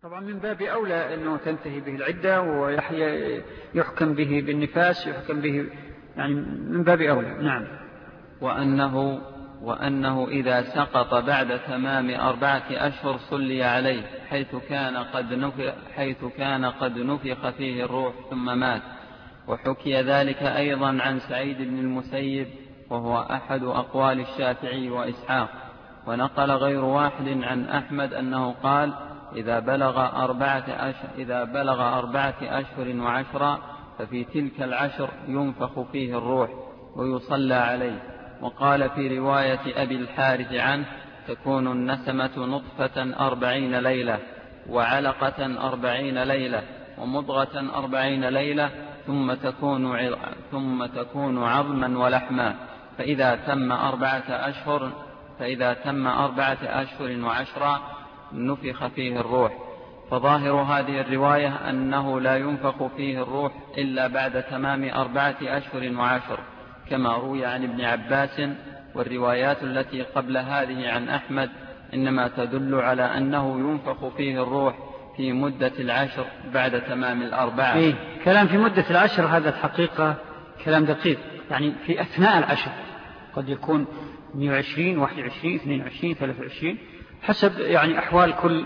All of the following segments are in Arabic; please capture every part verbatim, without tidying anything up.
طبعا من باب أولى أنه تنتهي به العدة ويحكم به بالنفاس، يحكم به يعني من باب أولى. نعم. وأنه, وأنه إذا سقط بعد تمام أربعة أشهر صلي عليه حيث كان قد نفخ, حيث كان قد نفخ فيه الروح ثم مات. وحكي ذلك أيضا عن سعيد بن المسيب وهو أحد أقوال الشافعي وإسحاق. ونقل غير واحد عن أحمد أنه قال إذا بلغ أربعة أشهر, إذا بلغ أربعة أشهر وعشرة ففي تلك العشر ينفخ فيه الروح ويصلى عليه. وقال في رواية أبي الحارث عنه تكون النسمة نطفة أربعين ليلة وعلقة أربعين ليلة ومضغة أربعين ليلة ثم تكون, ثم تكون عظما ولحما فإذا تم أربعة أشهر فإذا تم أربعة أشهر وعشرة نفخ فيه الروح. فظاهر هذه الرواية أنه لا ينفخ فيه الروح إلا بعد تمام أربعة أشهر وعشر كما روي عن ابن عباس. والروايات التي قبل هذه عن أحمد إنما تدل على أنه ينفخ فيه الروح في مدة العشر بعد تمام الأربعة. إيه؟ كلام في مدة العشر هذا الحقيقة كلام دقيق، يعني في أثناء العشر قد يكون مئة وعشرين واحد وعشرين اثنين وعشرين ثلاثة وعشرين حسب يعني أحوال كل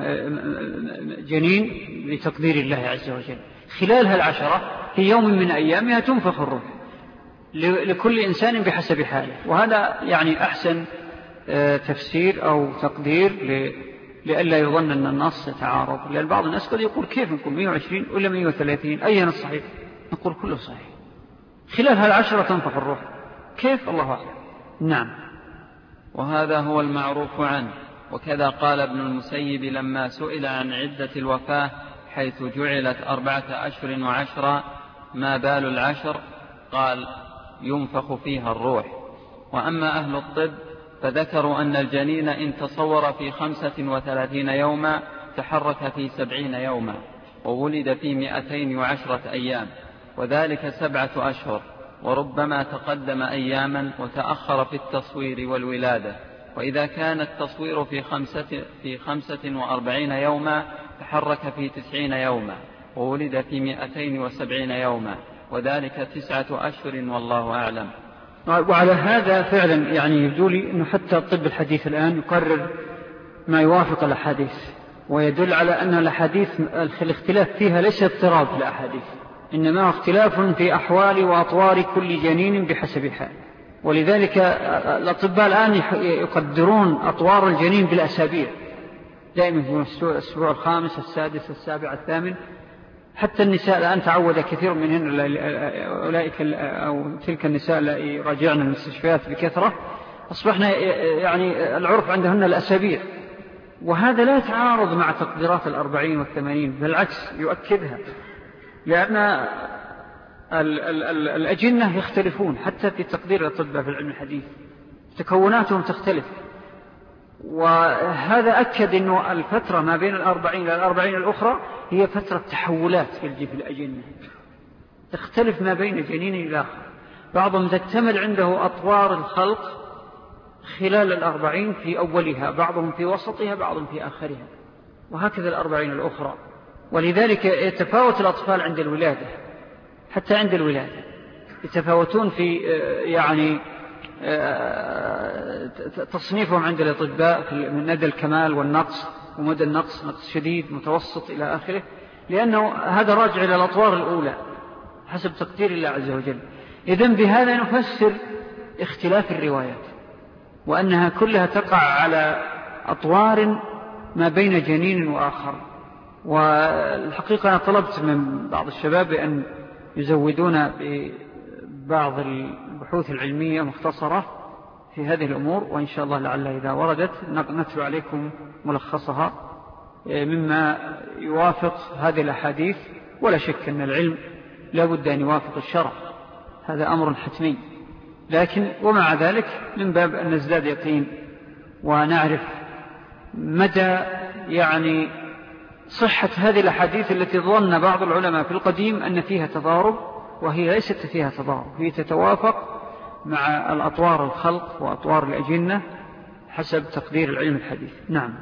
جنين بتقدير الله عز وجل. خلال هالعشرة في يوم من أيامها تنفخ الروح لكل إنسان بحسب حاله. وهذا يعني أحسن تفسير أو تقدير لئلا يظن أن النص يتعارض، لأن بعض الناس قد يقول كيف نقول مئة وعشرين ولا مئة وثلاثين أي نص صحيح؟ نقول كله صحيح. خلال هالعشرة تنفخ الروح، كيف؟ الله أعلم. نعم. وهذا هو المعروف عنه. وكذا قال ابن المسيب لما سئل عن عدة الوفاة حيث جعلت أربعة أشهر وعشرة ما بال العشر؟ قال ينفخ فيها الروح. وأما أهل الطب فذكروا أن الجنين إن تصور في خمسة وثلاثين يوما تحرك في سبعين يوما وولد في مئتين وعشرة أيام، وذلك سبعة أشهر، وربما تقدم أياما وتأخر في التصوير والولادة. وإذا كان التصوير في خمسة, في خمسة وأربعين يوما تحرك في تسعين يوما وولد في مئتين وسبعين يوما، وذلك تسعة أشهر والله أعلم. وعلى هذا فعلا يعني يبدو لي أنه حتى الطب الحديث الآن يقرر ما يوافق الأحاديث، ويدل على أن الأحاديث الاختلاف فيها ليس اضطراب في الأحاديث، إنما اختلاف في أحوال وأطوار كل جنين بحسب حال. ولذلك الأطباء الآن يقدرون أطوار الجنين بالأسابيع، دائما في الأسبوع الخامس السادس السابع الثامن. حتى النساء الآن تعود كثير منهن أولئك أو تلك النساء التي راجعن المستشفيات بكثرة أصبحنا يعني العرف عندهن الأسابيع، وهذا لا يتعارض مع تقديرات الأربعين والثمانين، بالعكس يؤكدها، لأن ال ال ال الأجنة يختلفون حتى في تقدير الأطباء في العلم الحديث، تكوناتهم تختلف. وهذا أكد أنه الفترة ما بين الأربعين والأربعين الأخرى هي فترة تحولات في الأجنة، تختلف ما بين جنين إلى آخر. بعضهم تكتمل عنده أطوار الخلق خلال الأربعين في أولها، بعضهم في وسطها، بعضهم في آخرها، وهكذا الأربعين الأخرى. ولذلك يتفاوت الأطفال عند الولادة، حتى عند الولادة يتفاوتون في يعني تصنيفهم عند الأطباء من مدى الكمال والنقص، ومدى النقص نقص شديد متوسط إلى آخره، لأنه هذا راجع إلى الأطوار الأولى حسب تقدير الله عز وجل. إذن بهذا نفسر اختلاف الروايات، وأنها كلها تقع على أطوار ما بين جنين وآخر. والحقيقة أنا طلبت من بعض الشباب بأن يزودون ببعض البحوث العلمية مختصرة في هذه الأمور، وإن شاء الله لعل إذا وردت نتلو عليكم ملخصها مما يوافق هذه الأحاديث. ولا شك أن العلم لا بد أن يوافق الشرع، هذا أمر حتمي، لكن ومع ذلك من باب أن نزداد يقين ونعرف مدى يعني صحة هذه الأحاديث التي ظن بعض العلماء في القديم أن فيها تضارب، وهي ليست فيها تضارب، هي تتوافق مع الأطوار الخلق وأطوار الأجنة حسب تقدير العلم الحديث. نعم.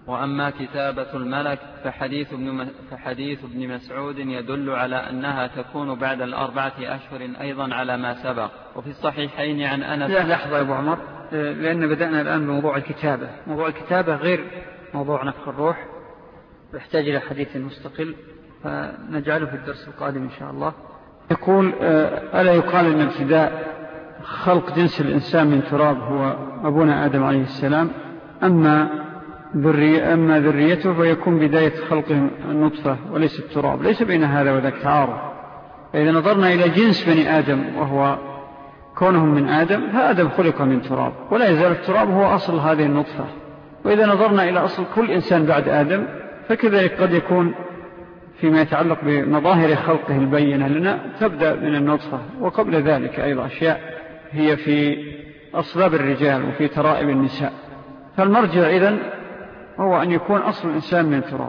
وأما كتابة الملك فحديث ابن, فحديث ابن مسعود يدل على أنها تكون بعد الأربعة أشهر أيضا على ما سبق. وفي الصحيحين عن أنس. لا لحظة يا أبو عمر، لأن بدأنا الآن بموضوع الكتابة. موضوع الكتابة غير موضوع نفخ الروح، يحتاج إلى حديث مستقل، فنجعله في الدرس القادم إن شاء الله. يقول ألا يقال أن ابتداء خلق جنس الإنسان من تراب هو أبونا آدم عليه السلام، أما ذرية أما ذريته فيكون بداية خلقهم النطفة وليس التراب؟ ليس بين هذا وذاك تعارض. فإذا نظرنا إلى جنس بني آدم وهو كونهم من آدم، فآدم خلق من تراب ولا يزال التراب هو أصل هذه النطفة. وإذا نظرنا إلى أصل كل إنسان بعد آدم فكذلك قد يكون فيما يتعلق بمظاهر خلقه البينة لنا تبدأ من النطفة، وقبل ذلك أيضا أشياء هي في أصلاب الرجال وفي ترائب النساء. فالمرجع إذن هو أن يكون أصل الإنسان من تراب.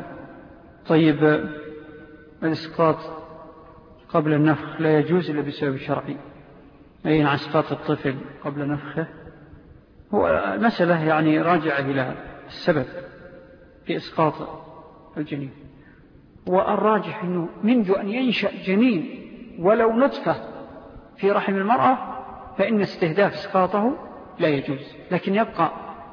طيب الإسقاط قبل النفخ لا يجوز إلا بسبب شرعي، أي عن إسقاط الطفل قبل نفخه هو مسألة يعني راجعة إلى السبب في إسقاط الجنين. والراجح أنه منذ أن ينشأ جنين ولو نطفة في رحم المرأة فإن استهداف إسقاطه لا يجوز، لكن يبقى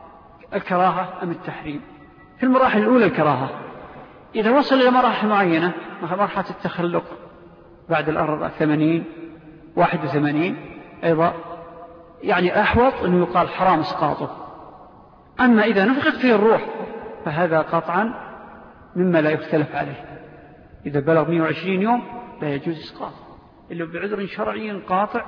الكراهة أم التحريم. في المراحل الأولى الكراهة، إذا وصل إلى مراحل معينة مرحلة التخلق بعد الأربع ثمانين واحد وثمانين أيضا يعني أحوط أنه يقال حرام إسقاطه. أما إذا نفخت فيه الروح فهذا قطعا مما لا يختلف عليه. إذا بلغ مئة وعشرين يوم لا يجوز إسقاطه إلا بعذر شرعي قاطع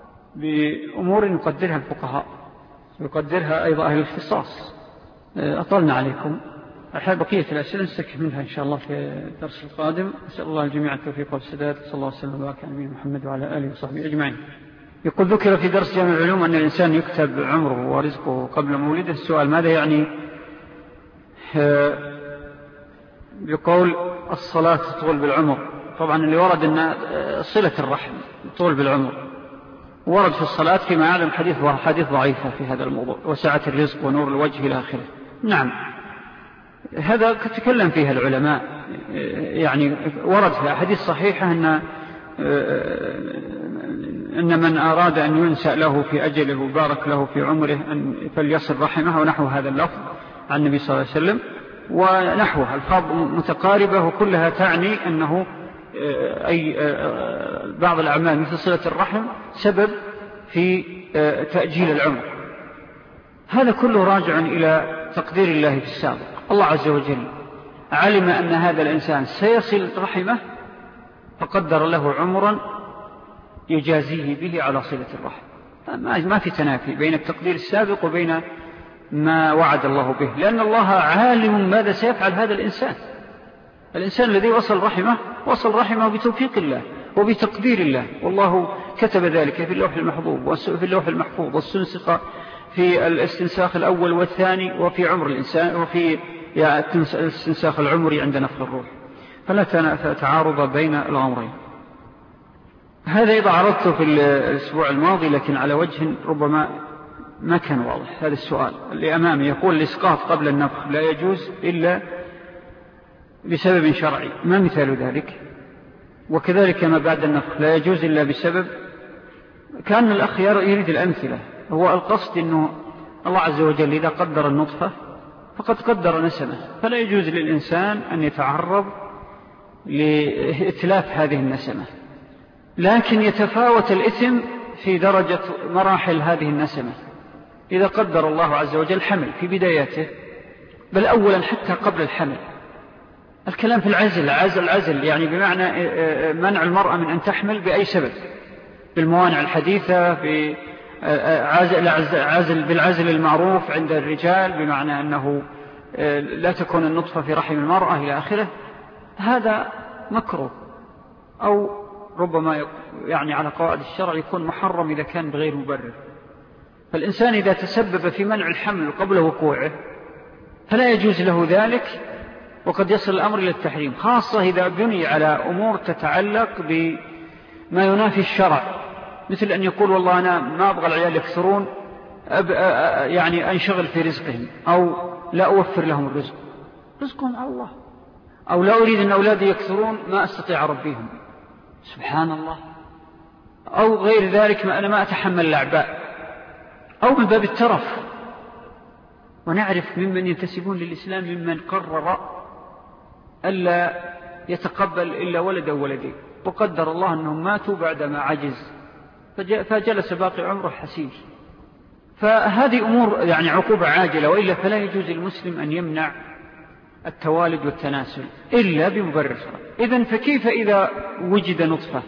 بأمور يقدرها الفقهاء ويقدرها أيضا أهل الاختصاص. أطلنا عليكم، الحال بقية الأسئلة نستكمل منها إن شاء الله في الدرس القادم. أسأل الله الجميع التوفيق والسداد. صلى الله وسلم وبارك على نبينا محمد وعلى آله وصحبه أجمعين. يقول ذكر في درس جامع العلوم أن الإنسان يكتب عمره ورزقه قبل مولده. السؤال ماذا يعني بقول الصلاة تطول بالعمر؟ طبعا اللي ورد أن صلة الرحم تطول بالعمر، ورد في الصلاة فيما أعلم حديث وحديث ضعيفة في هذا الموضوع، وسعة الرزق ونور الوجه إلى آخره. نعم هذا تكلم فيها العلماء، يعني ورد في حديث صحيحة أن أن من أراد أن ينسأ له في أجله وبارك له في عمره أن فليصل رحمه، ونحو هذا اللفظ عن النبي صلى الله عليه وسلم ونحوها الفاظ متقاربة وكلها تعني أنه أي بعض الأعمال مثل صلة الرحم سبب في تأجيل العمر. هذا كله راجع إلى تقدير الله في السابق. الله عز وجل علم أن هذا الإنسان سيصل رحمه فقدر له عمرا يجازيه به على صلة الرحم. ما في تنافي بين التقدير السابق وبين ما وعد الله به، لأن الله عالم ماذا سيفعل هذا الإنسان. الإنسان الذي وصل رحمه وصل رحمه بتوفيق الله وبتقدير الله، والله كتب ذلك في اللوح المحفوظ وفي اللوح المحفوظ والسنسخ في الاستنساخ الأول والثاني وفي عمر الإنسان وفي الاستنساخ العمري عند نفخ الروح، فلا تعارض بين الأمرين. هذا إذا عرضته في الأسبوع الماضي لكن على وجه ربما ما كان واضح. هذا السؤال اللي أمامي يقول الإسقاط قبل النفخ لا يجوز إلا بسبب شرعي، ما مثال ذلك؟ وكذلك ما بعد النفخ لا يجوز إلا بسبب. كان الأخ يريد الأمثلة، هو القصد أنه الله عز وجل إذا قدر النطفة فقد قدر نسمة، فلا يجوز للإنسان أن يتعرض لإتلاف هذه النسمة، لكن يتفاوت الإثم في درجة مراحل هذه النسمة. إذا قدر الله عز وجل حمل في بداياته، بل أولا حتى قبل الحمل، الكلام في العزل عزل العزل يعني بمعنى منع المرأة من أن تحمل بأي سبب، بالموانع الحديثة، في عزل, عزل بالعزل المعروف عند الرجال بمعنى أنه لا تكون النطفة في رحم المرأة إلى آخره. هذا مكروه أو ربما يعني على قواعد الشرع يكون محرم إذا كان بغير مبرر. فالإنسان إذا تسبب في منع الحمل قبل وقوعه فلا يجوز له ذلك، وقد يصل الأمر إلى التحريم، خاصة إذا بني على أمور تتعلق بما ينافي الشرع، مثل أن يقول والله أنا ما أبغى العيال يكثرون، يعني أنشغل في رزقهم أو لا أوفر لهم الرزق. رزقهم على الله. أو لا أريد أن أولادي يكثرون ما أستطيع ربيهم، سبحان الله. أو غير ذلك، ما أنا ما أتحمل الأعباء، أو من باب الترف. ونعرف ممن ينتسبون للإسلام ممن قرر ألا يتقبل إلا ولد أو ولدين، وقدر الله أنهم ماتوا بعدما عجز فجلس باقي عمره حسير. فهذه أمور يعني عقوبة عاجلة، وإلا فلا يجوز المسلم أن يمنع التوالد والتناسل إلا بمبرر شرعي. إذن فكيف إذا وجد نطفة؟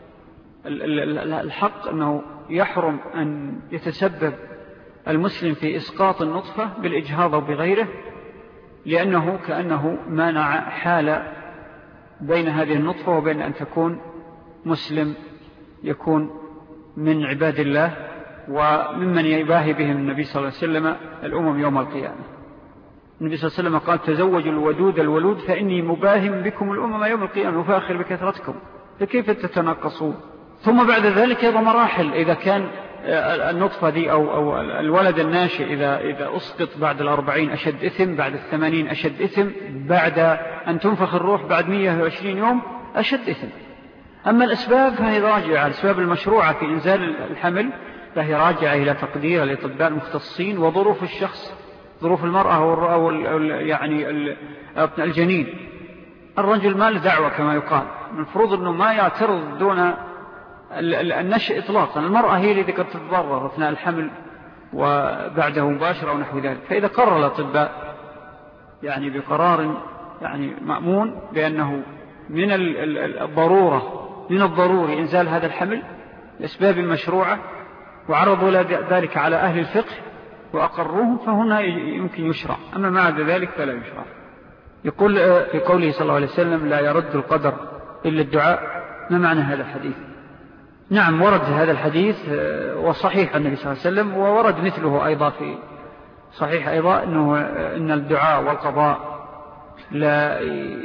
الحق أنه يحرم أن يتسبب المسلم في إسقاط النطفة بالإجهاض أو بغيره، لأنه كأنه مانع حال بين هذه النطفة وبين أن تكون مسلم يكون من عباد الله وممن يباهي بهم النبي صلى الله عليه وسلم الأمم يوم القيامة. النبي صلى الله عليه وسلم قال: تزوجوا الودود الولود فإني مباهم بكم الأمم يوم القيامة وفاخر بكثرتكم، فكيف تتناقصون؟ ثم بعد ذلك أيضا مراحل. إذا كان النطفة دي أو, أو الولد الناشئ إذا, إذا أسقط بعد الأربعين أشد إثم، بعد الثمانين أشد إثم، بعد أن تنفخ الروح بعد مئة وعشرين يوم أشد إثم. أما الأسباب فهي راجعة، الأسباب المشروعة في إنزال الحمل فهي راجعة إلى تقدير الأطباء المختصين وظروف الشخص، ظروف المرأة أو يعني الجنين. الرجل ما له دعوة كما يقال، المفروض أنه ما يعترض دون النشء إطلاقا. المرأة هي التي قد تتضرر أثناء الحمل وبعده مباشرة أو نحو ذلك. فإذا قرر الأطباء يعني بقرار يعني مأمون بأنه من الضرورة من الضروري إنزال هذا الحمل لأسباب مشروعة وعرضوا ذلك على أهل الفقه وأقروهم، فهنا يمكن يشرع. أما ما عدا ذلك فلا يشرع. يقول في قوله صلى الله عليه وسلم: لا يرد القدر إلا الدعاء. ما معنى هذا الحديث؟ نعم، ورد هذا الحديث وصحيح النبي صلى الله عليه وسلم، وورد مثله أيضا في صحيح أيضا أنه إن الدعاء والقضاء لا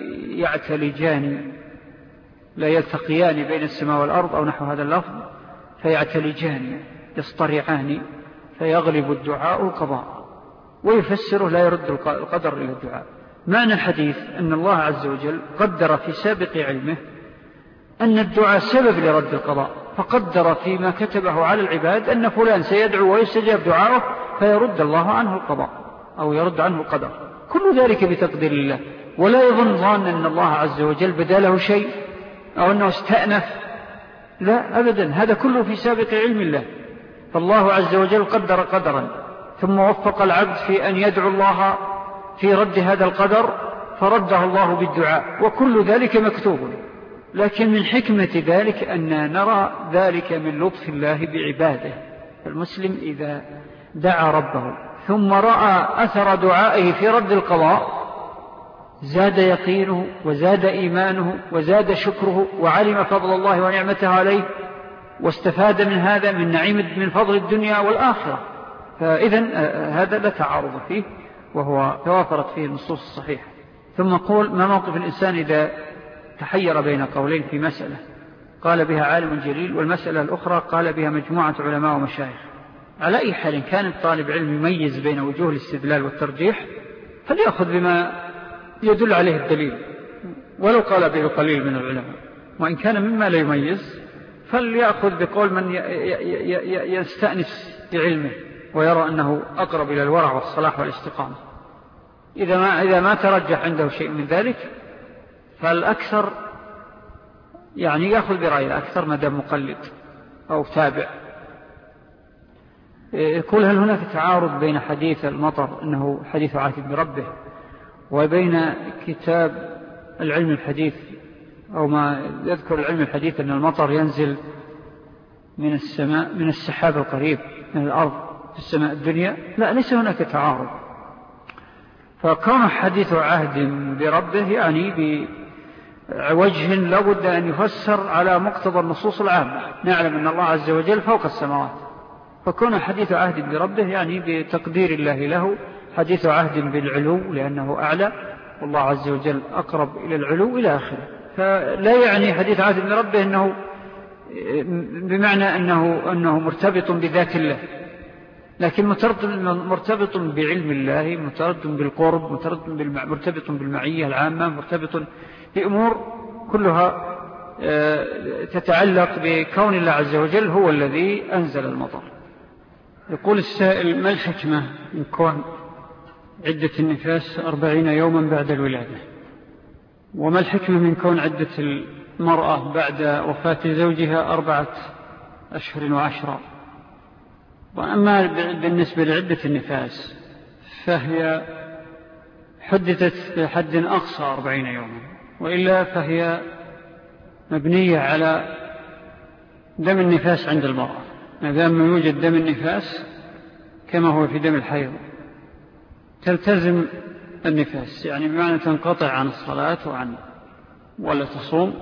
يعتلجان لا يلتقيان بين السماء والأرض أو نحو هذا اللفظ، فيعتلجان يصطرعان فيغلب الدعاء القضاء. ويفسره: لا يرد القدر إلى الدعاء. معنى الحديث أن الله عز وجل قدر في سابق علمه أن الدعاء سبب لرد القضاء، فقدر فيما كتبه على العباد أن فلان سيدعو ويستجاب دعاءه فيرد الله عنه القضاء أو يرد عنه القدر. كل ذلك بتقدير الله. ولا يظن ظان أن الله عز وجل بداله شيء أو أنه استأنف، لا أبدا، هذا كله في سابق علم الله. فالله عز وجل قدر قدرا ثم وفق العبد في أن يدعو الله في رد هذا القدر فرده الله بالدعاء، وكل ذلك مكتوب. لكن من حكمة ذلك أن نرى ذلك من لطف الله بعباده. المسلم إذا دعا ربه ثم رأى أثر دعائه في رد القضاء زاد يقينه وزاد إيمانه وزاد شكره وعلم فضل الله ونعمته عليه واستفاد من هذا من نعيم من فضل الدنيا والآخرة. فإذن هذا لا تعارض فيه، وهو توافرت فيه النصوص الصحيحة. ثم قول: ما موقف الإنسان إذا تحير بين قولين في مسألة قال بها عالم جليل والمسألة الأخرى قال بها مجموعة علماء ومشايخ؟ على أي حال كان الطالب علم يميز بين وجوه الاستدلال والترجيح فليأخذ بما يدل عليه الدليل ولو قال به قليل من العلماء، وإن كان مما لا يميز فليأخذ بقول من يستأنس بعلمه ويرى أنه أقرب إلى الورع والصلاح والاستقامة. إذا ما, إذا ما ترجح عنده شيء من ذلك فالأكثر يعني يأخذ برأي الأكثر ما دام مقلد أو تابع. يقول: هل هناك تعارض بين حديث المطر أنه حديث عهد بربه وبين كتاب العلم الحديث أو ما يذكر العلم الحديث أن المطر ينزل من السماء من السحاب القريب من الأرض في السماء الدنيا؟ لا، ليس هناك تعارض. فكان حديث عهد بربه يعني بوجه لابد أن يفسر على مقتضى النصوص العامة. نعلم أن الله عز وجل فوق السماوات، فكون حديث عهد بربه يعني بتقدير الله له حديث عهد بالعلو لأنه أعلى والله عز وجل أقرب إلى العلو إلى آخره. فلا يعني حديث عهد بربه أنه بمعنى أنه, أنه مرتبط بذات الله، لكن مرتبط بعلم الله، مرتبط بالقرب، مرتبط بالمعية العامة، مرتبط بأمور كلها تتعلق بكون الله عز وجل هو الذي أنزل المطر. يقول السائل: ما الحكمة من كون عدة النفاس أربعين يوما بعد الولادة؟ وما الحكمة من كون عدة المرأة بعد وفاة زوجها أربعة أشهر وعشرة؟ وأما بالنسبة لعدة النفاس فهي حددت بحد أقصى أربعين يوما، وإلا فهي مبنية على دم النفاس عند المرأة، ما دام يوجد دم النفاس كما هو في دم الحيض تلتزم النفاس، يعني بمعنى تنقطع عن الصلاة وعن ولا تصوم.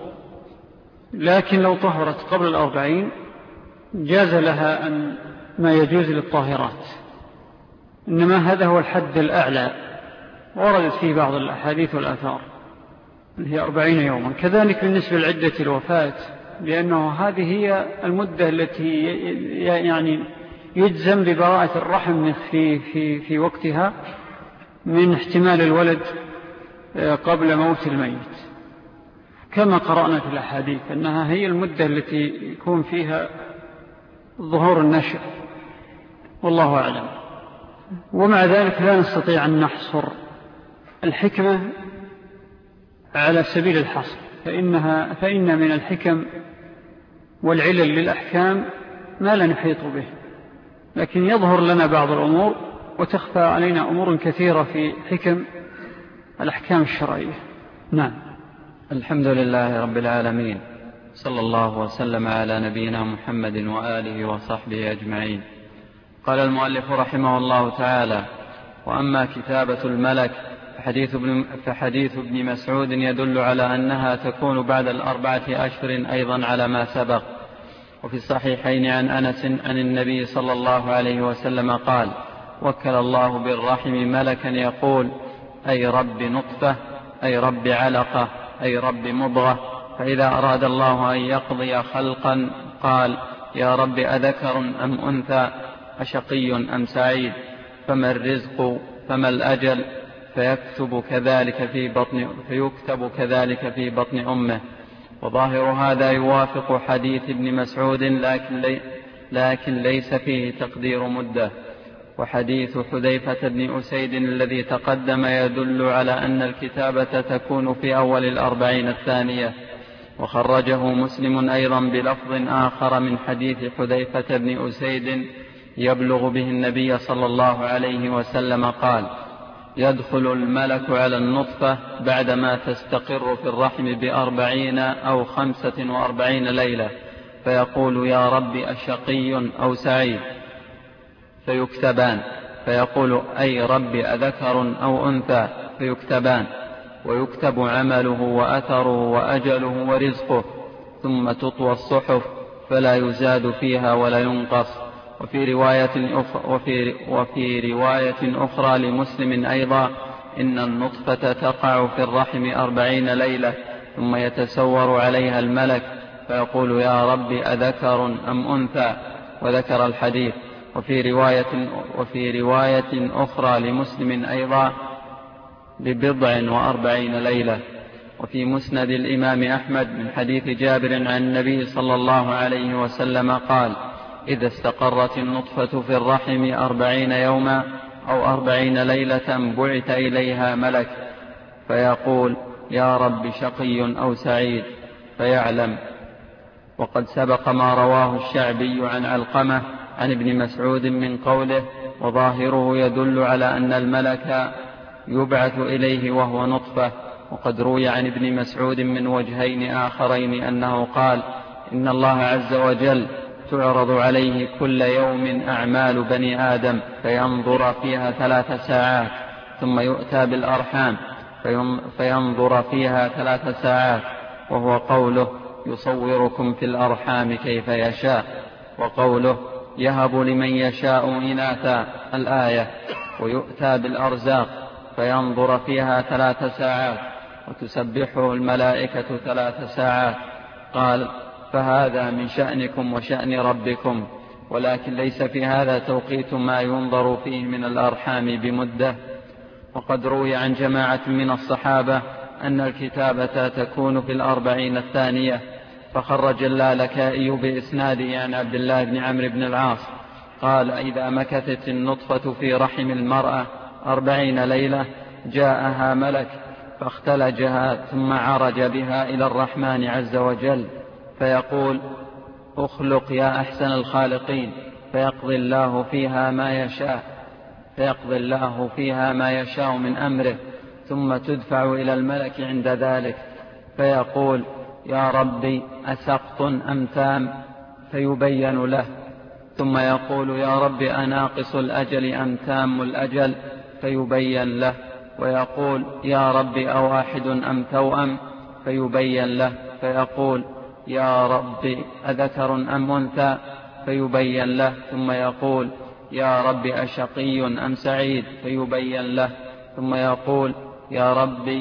لكن لو طهرت قبل الأربعين جاز لها أن ما يجوز للطاهرات، إنما هذا هو الحد الأعلى وردت فيه بعض الأحاديث والآثار اللي هي أربعين يوما. كذلك بالنسبة لعدة الوفاة، لأنه هذه هي المدة التي يعني يجزم ببراءة الرحم في, في, في وقتها من احتمال الولد قبل موت الميت، كما قرأنا في الأحاديث أنها هي المدة التي يكون فيها ظهور النشأ، والله أعلم. ومع ذلك لا نستطيع أن نحصر الحكمة على سبيل الحصر، فإنها فإن من الحكم والعلل للأحكام ما لا نحيط به، لكن يظهر لنا بعض الأمور وتخفى علينا أمور كثيرة في حكم الأحكام الشرعية. نعم. الحمد لله رب العالمين، صلى الله وسلم على نبينا محمد وآله وصحبه أجمعين. قال المؤلف رحمه الله تعالى: وأما كتابة الملك فحديث ابن, فحديث ابن مسعود يدل على أنها تكون بعد الأربعة أشهر أيضا على ما سبق. وفي الصحيحين عن أنس عن النبي صلى الله عليه وسلم قال: وكل الله بالرحم ملكا يقول: أي رب نطفة، أي رب علقة، أي رب مضغة، فإذا أراد الله أن يقضي خلقا قال: يا رب أذكر أم أنثى، أشقي أم سعيد، فما الرزق، فما الأجل، فيكتب كذلك في بطن فيكتب كذلك في بطن أمه. وظاهر هذا يوافق حديث ابن مسعود، لكن, لي لكن ليس فيه تقدير مدة. وحديث حذيفة بن أسيد الذي تقدم يدل على أن الكتابة تكون في أول الأربعين الثانية. وخرجه مسلم أيضا بلفظ آخر من حديث حذيفة بن أسيد يبلغ به النبي صلى الله عليه وسلم قال: يدخل الملك على النطفة بعدما تستقر في الرحم بأربعين أو خمسة وأربعين ليلة، فيقول: يا رب أشقي أو سعيد، فيكتبان، فيقول: أي رب أذكر أو أنثى، فيكتبان، ويكتب عمله وأثره وأجله ورزقه، ثم تطوى الصحف فلا يزاد فيها ولا ينقص. وفي رواية أخرى, وفي, وفي رواية أخرى لمسلم أيضا: إن النطفة تقع في الرحم أربعين ليلة، ثم يتسور عليها الملك فيقول: يا رب أذكر أم أنثى، وذكر الحديث. وفي رواية, وفي رواية أخرى لمسلم أيضا: ببضع وأربعين ليلة. وفي مسند الإمام أحمد من حديث جابر عن النبي صلى الله عليه وسلم قال: إذا استقرت النطفة في الرحم أربعين يوما أو أربعين ليلة بعث إليها ملك فيقول: يا رب شقي أو سعيد، فيعلم. وقد سبق ما رواه الشعبي عن علقمة عن ابن مسعود من قوله: وظاهره يدل على أن الملك يبعث إليه وهو نطفة. وقد روي عن ابن مسعود من وجهين آخرين أنه قال: إن الله عز وجل تعرض عليه كل يوم أعمال بني آدم فينظر فيها ثلاث ساعات، ثم يؤتى بالأرحام فينظر فيها ثلاث ساعات، وهو قوله: يصوركم في الأرحام كيف يشاء، وقوله: يهب لمن يشاء إناثا، الآية. ويؤتى بالأرزاق فينظر فيها ثلاث ساعات، وتسبحه الملائكة ثلاث ساعات. قال: فهذا من شأنكم وشأن ربكم، ولكن ليس في هذا توقيت ما ينظر فيه من الأرحام بمدة. وقد روي عن جماعة من الصحابة أن الكتابة تكون في الأربعين الثانية. فخرج اللالكائي بإسناده عن عبد الله بن عمرو بن العاص قال: إذا مكثت النطفة في رحم المرأة أربعين ليلة جاءها ملك فاختلجها ثم عرج بها إلى الرحمن عز وجل فيقول: أخلق يا أحسن الخالقين، فيقضي الله فيها ما يشاء فيقضي الله فيها ما يشاء من أمره، ثم تدفع إلى الملك عند ذلك فيقول: يا ربي أسقط أم تام؟ فيبين له، ثم يقول: يا ربي أناقص الأجل أم تام الأجل؟ فيبين له، ويقول: يا ربي أواحد أم توأم؟ فيبين له، فيقول: يا ربي أذكر أم أنثى؟ فيبين له، ثم يقول: يا ربي أشقي أم سعيد؟ فيبين له، ثم يقول: يا ربي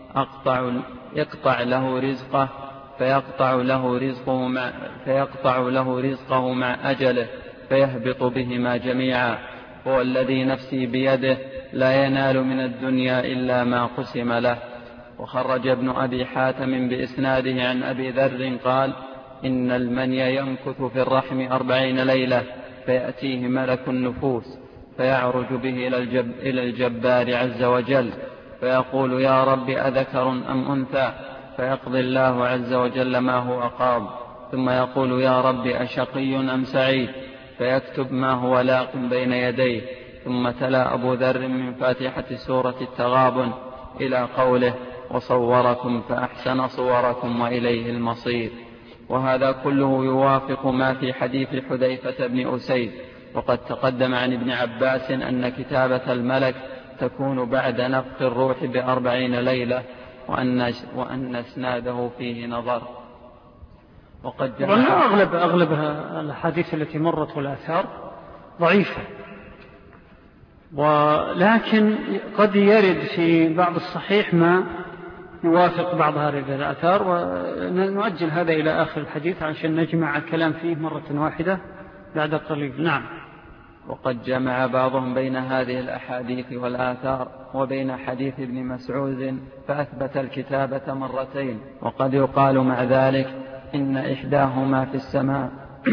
أقطع يقطع له رزقه فيقطع له رزقه مع فيقطع له رزقه مع أجله فيهبط بهما جميعا. هو الذي نفسي بيده لا ينال من الدنيا إلا ما قسم له. وخرج ابن أبي حاتم بإسناده عن أبي ذر قال: إن المني يمكث في الرحم أربعين ليلة فيأتيه ملك النفوس فيعرج به إلى, الجب إلى الجبار عز وجل فيقول: يا رب أذكر أم أنثى؟ فيقضي الله عز وجل ما هو قاض، ثم يقول: يا رب أشقي أم سعيد؟ فيكتب ما هو لاق بين يديه. ثم تلا أبو ذر من فاتحة سورة التغابن إلى قوله: وصوركم فأحسن صوركم وإليه المصير. وهذا كله يوافق ما في حديث حذيفة بن أسيد. وقد تقدم عن ابن عباس أن كتابة الملك تكون بعد نفخ الروح بأربعين ليلة، وأن, وأن اسناده فيه نظر. وقد جمع أغلب, أغلب الحديث التي مرت والآثار ضعيفة، ولكن قد يرد في بعض الصحيح ما يوافق بعض هذه الآثار، ونؤجل هذا إلى آخر الحديث عشان نجمع الكلام فيه مرة واحدة بعد قليل. نعم. وقد جمع بعضهم بين هذه الأحاديث والآثار وبين حديث ابن مسعود فأثبت الكتابة مرتين. وقد يقال مع ذلك إن إحداهما في السماء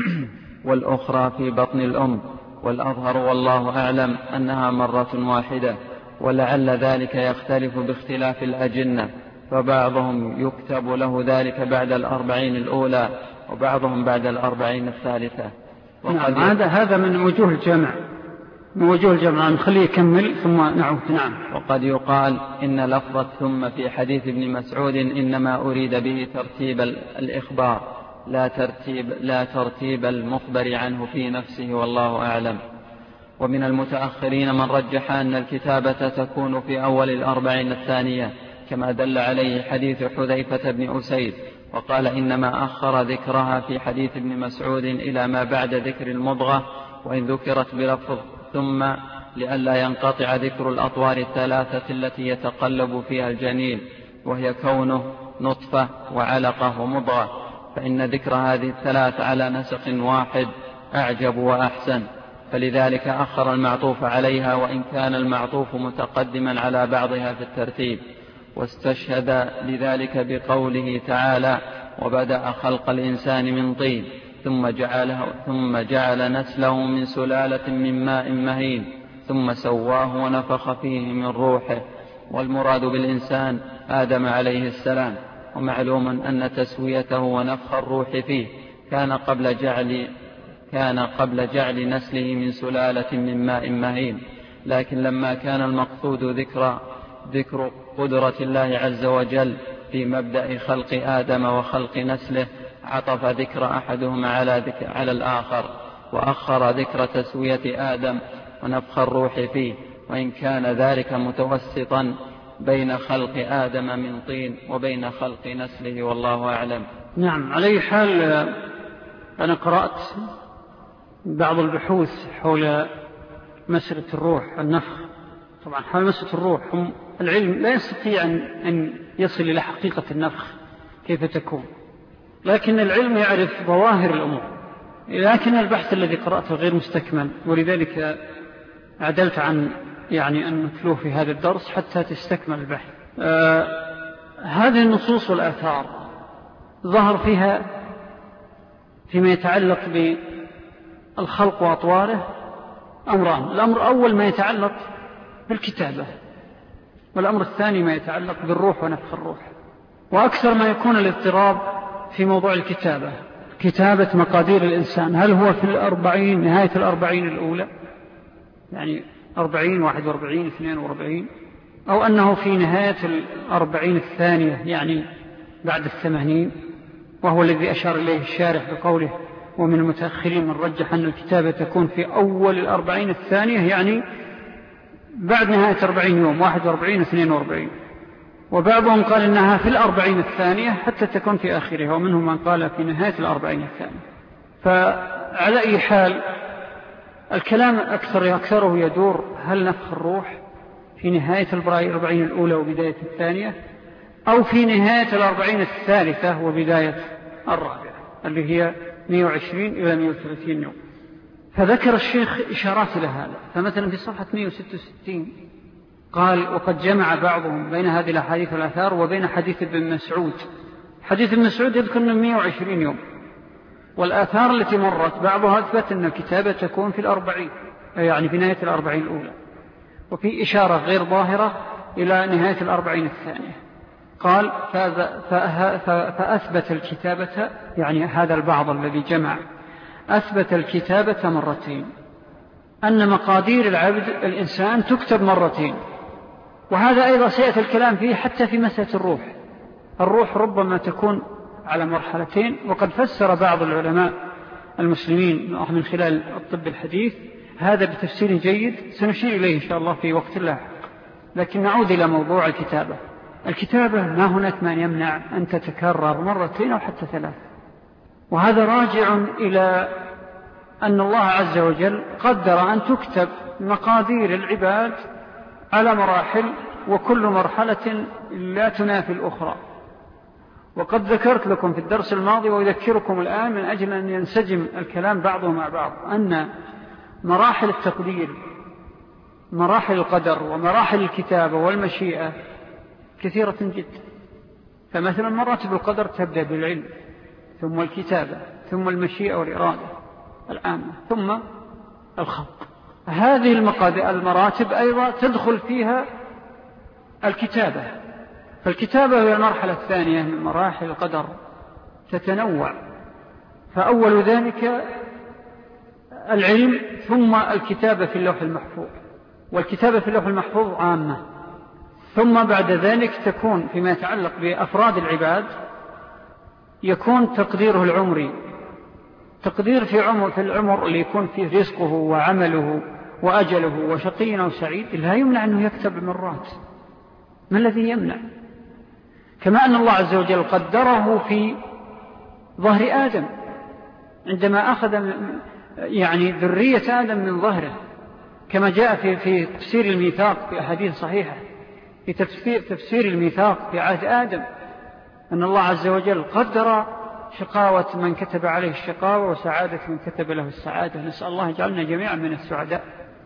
والأخرى في بطن الأم، والأظهر والله أعلم أنها مرة واحدة، ولعل ذلك يختلف باختلاف الأجنة، فبعضهم يكتب له ذلك بعد الأربعين الأولى وبعضهم بعد الأربعين الثالثة. نعم، هذا هذا من وجوه الجمع من وجوه الجمع نخليه يكمل ثم نعود. نعم. وقد يقال إن لفظة ثم في حديث ابن مسعود إنما أريد به ترتيب الإخبار لا ترتيب, لا ترتيب المخبر عنه في نفسه، والله أعلم. ومن المتأخرين من رجح أن الكتابة تكون في أول الأربعين الثانية كما دل عليه حديث حذيفة بن أسيد، وقال إنما أخر ذكرها في حديث ابن مسعود إلى ما بعد ذكر المضغة، وإن ذكرت بلفظ ثم لئلا ينقطع ذكر الأطوار الثلاثة التي يتقلب فيها الجنين، وهي كونه نطفة وعلقة ومضغة، فإن ذكر هذه الثلاث على نسق واحد أعجب وأحسن، فلذلك أخر المعطوف عليها وإن كان المعطوف متقدما على بعضها في الترتيب. واستشهد لذلك بقوله تعالى: وبدأ خلق الإنسان من طين ثم جعله, ثم جعل نسله من سلالة من ماء مهين ثم سواه ونفخ فيه من روحه. والمراد بالإنسان آدم عليه السلام، ومعلوم أن تسويته ونفخ الروح فيه كان قبل جعل كان قبل جعل نسله من سلالة من ماء مهين، لكن لما كان المقصود ذكر ذكر قدرة الله عز وجل في مبدأ خلق آدم وخلق نسله عطف ذكر أحدهما على, ذكر على الآخر، وأخر ذكر تسوية آدم ونفخ الروح فيه، وإن كان ذلك متوسطا بين خلق آدم من طين وبين خلق نسله، والله أعلم. نعم. على حال أنا قرأت بعض البحوث حول مسألة الروح النفخ. طبعا حول مسألة الروح هم العلم لا يستطيع أن يصل إلى حقيقة النفخ كيف تكون، لكن العلم يعرف ظواهر الأمور، لكن البحث الذي قرأته غير مستكمل، ولذلك عدلت عن يعني أن نتلوه في هذا الدرس حتى تستكمل البحث. آه هذه النصوص والآثار ظهر فيها فيما يتعلق بالخلق وأطواره أمران. الأمر الأول ما يتعلق بالكتابة، والأمر الثاني ما يتعلق بالروح ونفخ الروح. وأكثر ما يكون الاضطراب في موضوع الكتابة، كتابة مقادير الإنسان، هل هو في الأربعين نهاية الأربعين الأولى يعني أربعين واحد وأربعين اثنين وأربعين، أو أنه في نهاية الأربعين الثانية يعني بعد الثمانين، وهو الذي أشار إليه الشارح بقوله ومن المتأخرين من رجح أن الكتابة تكون في أول الأربعين الثانية يعني بعد نهاية أربعين يوم واحد وأربعين اثنين وأربعين، وبعضهم قال إنها في الأربعين الثانية حتى تكون في آخرها، ومنهم من قال في نهاية الأربعين الثانية. فعلى أي حال الكلام أكثر أكثره يدور هل نفخ الروح في نهاية الأربعين الأولى وبداية الثانية، أو في نهاية الأربعين الثالثة وبداية الرابعة اللي هي مئة وعشرين إلى مئة وثلاثين يوم. فذكر الشيخ إشارات لهذا، فمثلا في صفحة مئة وستة وستين قال وقد جمع بعضهم بين هذه الأحاديث والآثار وبين حديث ابن مسعود. حديث ابن مسعود يذكر أنه مئة وعشرين يوم، والآثار التي مرت بعضها أثبت أن الكتابة تكون في الأربعين يعني في نهاية الأربعين الأولى، وفي إشارة غير ظاهرة إلى نهاية الأربعين الثانية. قال فأثبت الكتابة يعني هذا البعض الذي جمع أثبت الكتابة مرتين، أن مقادير العبد الإنسان تكتب مرتين، وهذا أيضا سيأتي الكلام فيه حتى في مسألة الروح. الروح ربما تكون على مرحلتين، وقد فسر بعض العلماء المسلمين من خلال الطب الحديث هذا بتفسير جيد سنشير إليه إن شاء الله في وقت لاحق. لكن نعود إلى موضوع الكتابة. الكتابة ما هناك ما يمنع أن تتكرر مرتين أو حتى ثلاث، وهذا راجع إلى أن الله عز وجل قدر أن تكتب مقادير العباد على مراحل، وكل مرحلة لا تنافي الأخرى. وقد ذكرت لكم في الدرس الماضي وأذكركم الآن من أجل أن ينسجم الكلام بعضه مع بعض أن مراحل التقدير مراحل القدر ومراحل الكتابة والمشيئة كثيرة جدا. فمثلا مراتب القدر تبدأ بالعلم، ثم الكتابة، ثم المشيئة والإرادة العامة، ثم الخلق. هذه المراتب أيضا تدخل فيها الكتابة. فالكتابة هي المرحلة الثانية من مراحل القدر، تتنوع. فأول ذلك العلم، ثم الكتابة في اللوح المحفوظ، والكتابة في اللوح المحفوظ عامة. ثم بعد ذلك تكون فيما يتعلق بأفراد العباد يكون تقديره العمري، تقدير في عمر في العمر اللي يكون فيه رزقه وعمله وأجله وشقي أو سعيد، لا يمنع أنه يكتب مرات. ما الذي يمنع؟ كما أن الله عز وجل قدره في ظهر آدم عندما أخذ يعني ذرية آدم من ظهره، كما جاء في في تفسير الميثاق في أحاديث صحيحة، في تفسير تفسير الميثاق في عهد آدم، أن الله عز وجل قدر شقاوة من كتب عليه الشقاوة وسعادة من كتب له السعادة. نسأل الله يجعلنا جميعا من السعداء.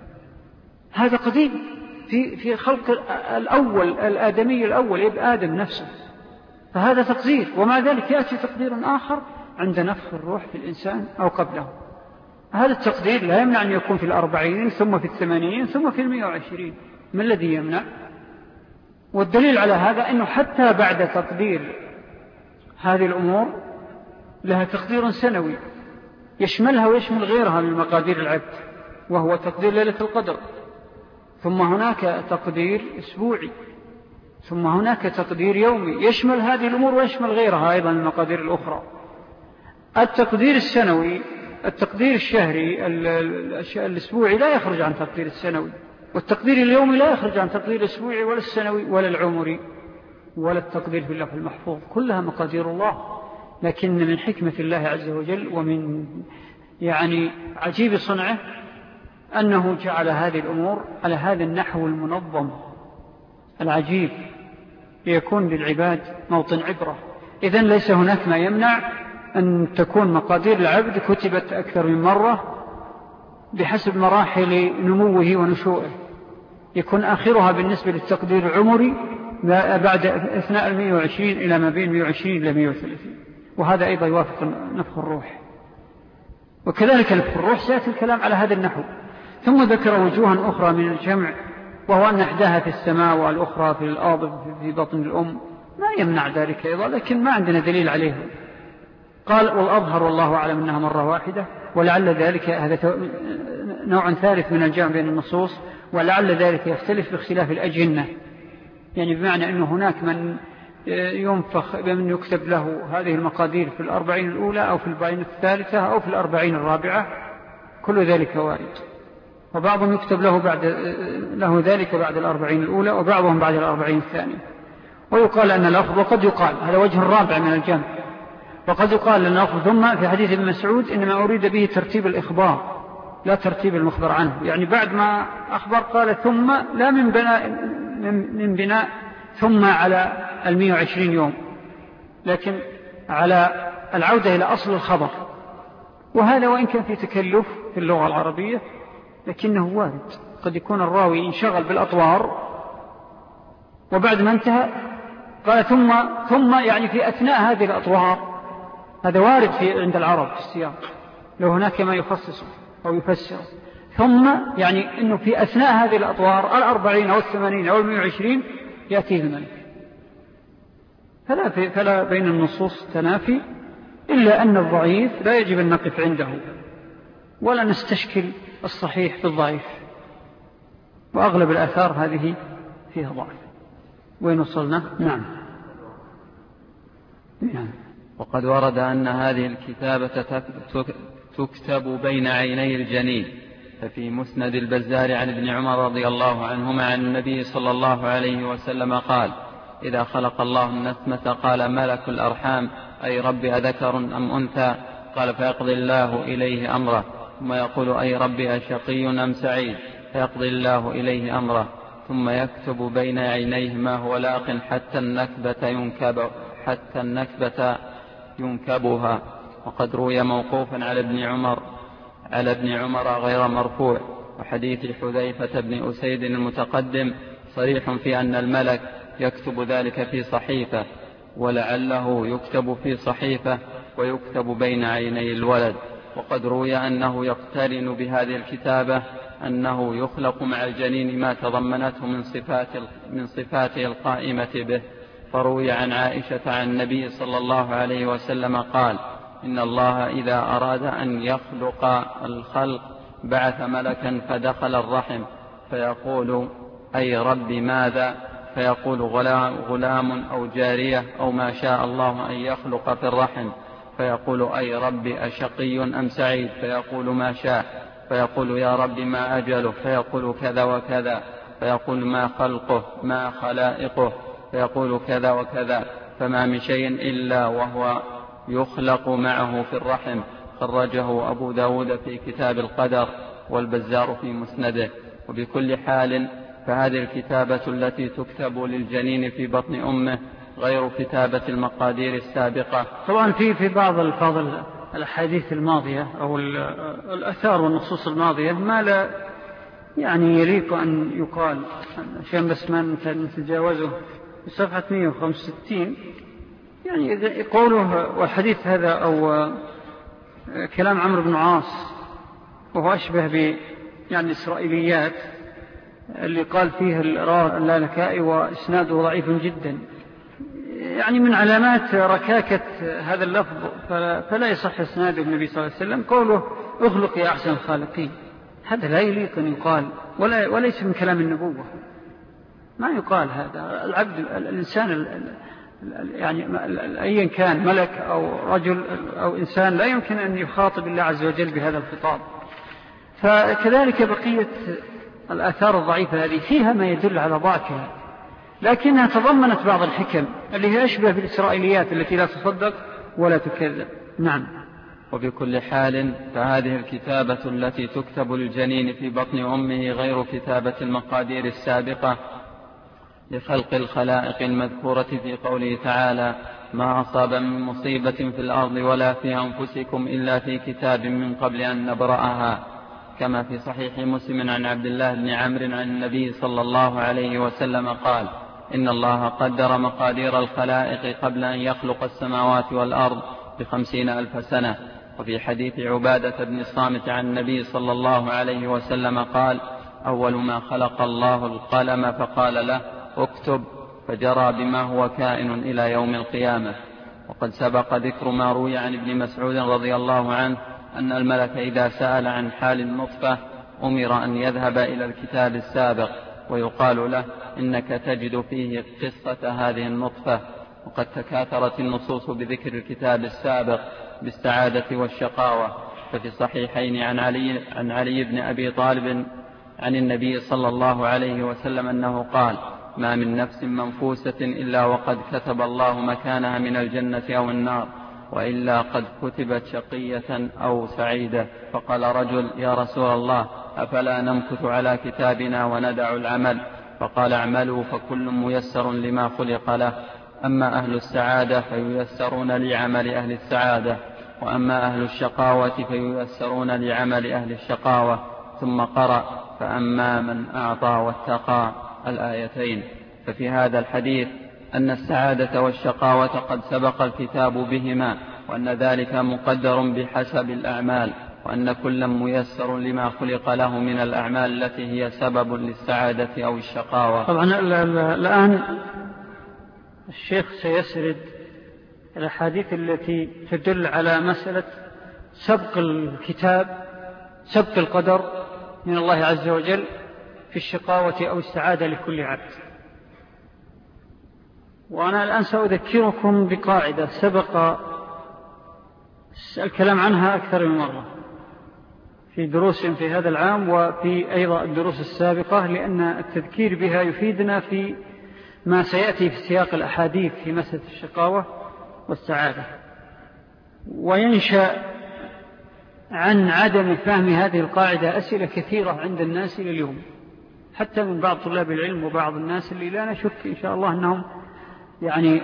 هذا قديم في في خلق الأول الآدمي الأول ابن آدم نفسه، فهذا تقدير. ومع ذلك يأتي تقدير آخر عند نفخ الروح في الإنسان أو قبله. هذا التقدير لا يمنع أن يكون في الأربعين ثم في الثمانين ثم في المئة وعشرين. ما الذي يمنع؟ والدليل على هذا أنه حتى بعد تقدير هذه الأمور لها تقدير سنوي يشملها ويشمل غيرها من مقادير العبد، وهو تقدير ليلة القدر. ثم هناك تقدير أسبوعي، ثم هناك تقدير يومي يشمل هذه الأمور ويشمل غيرها أيضا من المقادير الأخرى. التقدير السنوي، التقدير الشهري الأسبوعي لا يخرج عن تقدير السنوي، والتقدير اليومي لا يخرج عن تقدير الأسبوعي ولا السنوي ولا العمري ولا التقدير في اللوح المحفوظ. كلها مقادير الله، لكن من حكمة الله عز وجل ومن يعني عجيب صنعه أنه جعل هذه الأمور على هذا النحو المنظم العجيب ليكون للعباد موطن عبرة. إذن ليس هناك ما يمنع أن تكون مقادير العبد كتبت أكثر من مرة بحسب مراحل نموه ونشوئه، يكون آخرها بالنسبة للتقدير العمري بعد أثناء المئة وعشرين إلى ما بين مئة وعشرين إلى مئة وثلاثين، وهذا أيضا يوافق نفخ الروح. وكذلك نفخ الروح سيأتي الكلام على هذا النحو. ثم ذكر وجوها أخرى من الجمع، وهو أن إحداها في السماء والأخرى في الأرض في بطن الأم، ما يمنع ذلك أيضا، لكن ما عندنا دليل عليه. قال والأظهر والله أعلم أنها مرة واحدة، ولعل ذلك هذا نوع ثالث من الجمع بين النصوص، ولعل ذلك يختلف باختلاف الأجنة، يعني بمعنى أنه هناك من ينفخ بمن يكتب له هذه المقادير في الأربعين الأولى أو في الأربعين الثالثة أو في الأربعين الرابعة، كل ذلك وارد. وبعضهم يكتب له بعد له ذلك بعد الأربعين الأولى، وبعضهم بعد الأربعين الثانية. ويقال أن الأخذ، وقد يقال هذا وجه الرابع من الجمع، وقد يقال أن الأخذ ثم في حديث ابن مسعود إنما أريد به ترتيب الإخبار لا ترتيب المخبر عنه، يعني بعد ما أخبر قال ثم، لا من بناء من بناء ثم على المئة وعشرين يوم، لكن على العودة إلى أصل الخبر. وهذا وإن كان في تكلف في اللغة العربية لكنه وارد. قد يكون الراوي انشغل بالأطوار وبعد ما انتهى قال ثم ثم يعني في أثناء هذه الأطوار، هذا وارد في عند العرب في السياق، لو هناك ما يخصصه أو يفسر. ثم يعني أنه في أثناء هذه الأطوار الأربعين أو الثمانين أو المئة وعشرين يأتيه الملك. فلا, فلا بين النصوص تنافي، إلا أن الضعيف لا يجب أن نقف عنده ولا نستشكل الصحيح في الضعيف، وأغلب الآثار هذه فيها ضعف. وين وصلنا؟ نعم. نعم. وقد ورد أن هذه الكتابة تكتب بين عيني الجنين، ففي مسند البزار عن ابن عمر رضي الله عنهما عن النبي صلى الله عليه وسلم قال: إذا خلق الله النسمة قال ملك الأرحام أي رب أذكر أم أنثى؟ قال فيقضي الله إليه أمره، ثم يقول أي رب أشقي أم سعيد؟ فيقضي الله إليه أمره، ثم يكتب بين عينيه ما هو لاق حتى النكبة ينكب حتى النكبة ينكبها. وقد روي موقوفا على ابن عمر على ابن عمر غير مرفوع. وحديث حذيفة بن أسيد المتقدم صريح في أن الملك يكتب ذلك في صحيفة، ولعله يكتب في صحيفة ويكتب بين عيني الولد. وقد روي أنه يقترن بهذه الكتابة أنه يخلق مع الجنين ما تضمنته من صفات من صفاته القائمة به. فروي عن عائشة عن النبي صلى الله عليه وسلم قال: إن الله إذا أراد أن يخلق الخلق بعث ملكا فدخل الرحم فيقول أي رب ماذا؟ فيقول غلام أو جارية أو ما شاء الله أن يخلق في الرحم. فيقول أي رب أشقي أم سعيد؟ فيقول ما شاء. فيقول يا رب ما أجله؟ فيقول كذا وكذا. فيقول ما خلقه ما خلائقه؟ فيقول كذا وكذا. فما من شيء إلا وهو يخلق معه في الرحم. خرجه أبو داود في كتاب القدر والبزار في مسنده. وبكل حال فهذه الكتابة التي تكتب للجنين في بطن أمه غير كتابة المقادير السابقة. طبعا في في بعض الفاظ الأحاديث الماضية أو الأثار والنصوص الماضية ما لا يعني يليق أن يقال، عشان بس ما نتجاوزه. في صفحة مئة وخمسة وستين يعني قوله والحديث هذا أو كلام عمرو بن عاص، وهو أشبه ب يعني إسرائيليات اللي قال فيه اللالكائي وإسناده ضعيف جدا. يعني من علامات ركاكة هذا اللفظ فلا, فلا يصح إسناده النبي صلى الله عليه وسلم قوله اخلق يا أحسن الخالقين. هذا لا يليق أن يقال ولا وليس من كلام النبوة، ما يقال هذا. العبد الإنسان يعني أيا كان ملك أو رجل أو إنسان لا يمكن أن يخاطب الله عز وجل بهذا الخطاب. فكذلك بقية الآثار الضعيفة هذه فيها ما يدل على ضعفها، لكنها تضمنت بعض الحكم اللي هي أشبه بالإسرائيليات التي لا تصدق ولا تكذب. نعم. وبكل حال فهذه الكتابة التي تكتب للجنين في بطن أمه غير كتابة المقادير السابقة لخلق الخلائق المذكورة في قوله تعالى: ما أصاب من مصيبة في الأرض ولا في أنفسكم إلا في كتاب من قبل أن نبرأها، كما في صحيح مسلم عن عبد الله بن عمرو عن النبي صلى الله عليه وسلم قال: إن الله قدر مقادير الخلائق قبل أن يخلق السماوات والأرض بخمسين ألف سنة. وفي حديث عبادة بن الصامت عن النبي صلى الله عليه وسلم قال: أول ما خلق الله القلم فقال له: اكتب، فجرى بما هو كائن إلى يوم القيامة. وقد سبق ذكر ما روي عن ابن مسعود رضي الله عنه أن الملك إذا سأل عن حال النطفة أمر أن يذهب إلى الكتاب السابق ويقال له: إنك تجد فيه قصة هذه النطفة. وقد تكاثرت النصوص بذكر الكتاب السابق بالسعادة والشقاوة، ففي الصحيحين عن علي, عن علي بن أبي طالب عن النبي صلى الله عليه وسلم أنه قال: ما من نفس منفوسة إلا وقد كتب الله مكانها من الجنة أو النار، وإلا قد كتبت شقية أو سعيدة. فقال رجل: يا رسول الله، أفلا نمكث على كتابنا وندع العمل؟ فقال: اعملوا فكل ميسر لما خلق له، أما أهل السعادة فييسرون لعمل أهل السعادة، وأما أهل الشقاوة فييسرون لعمل أهل الشقاوة. ثم قرأ: فأما من أعطى واتقى، الآيتين. ففي هذا الحديث أن السعادة والشقاوة قد سبق الكتاب بهما، وأن ذلك مقدر بحسب الأعمال، وأن كل ميسر لما خلق له من الأعمال التي هي سبب للسعادة أو الشقاوة. طبعا الآن الشيخ سيسرد الأحاديث التي تدل على مسألة سبق الكتاب، سبق القدر من الله عز وجل في الشقاوة أو السعادة لكل عبد. وأنا الآن سأذكركم بقاعدة سبق الكلام عنها أكثر من مرة في دروس في هذا العام وفي أيضا الدروس السابقة، لأن التذكير بها يفيدنا في ما سيأتي في سياق الأحاديث في مسألة الشقاوة والسعادة. وينشأ عن عدم فهم هذه القاعدة أسئلة كثيرة عند الناس إلى اليوم، حتى من بعض طلاب العلم وبعض الناس اللي لا نشك إن شاء الله أنهم يعني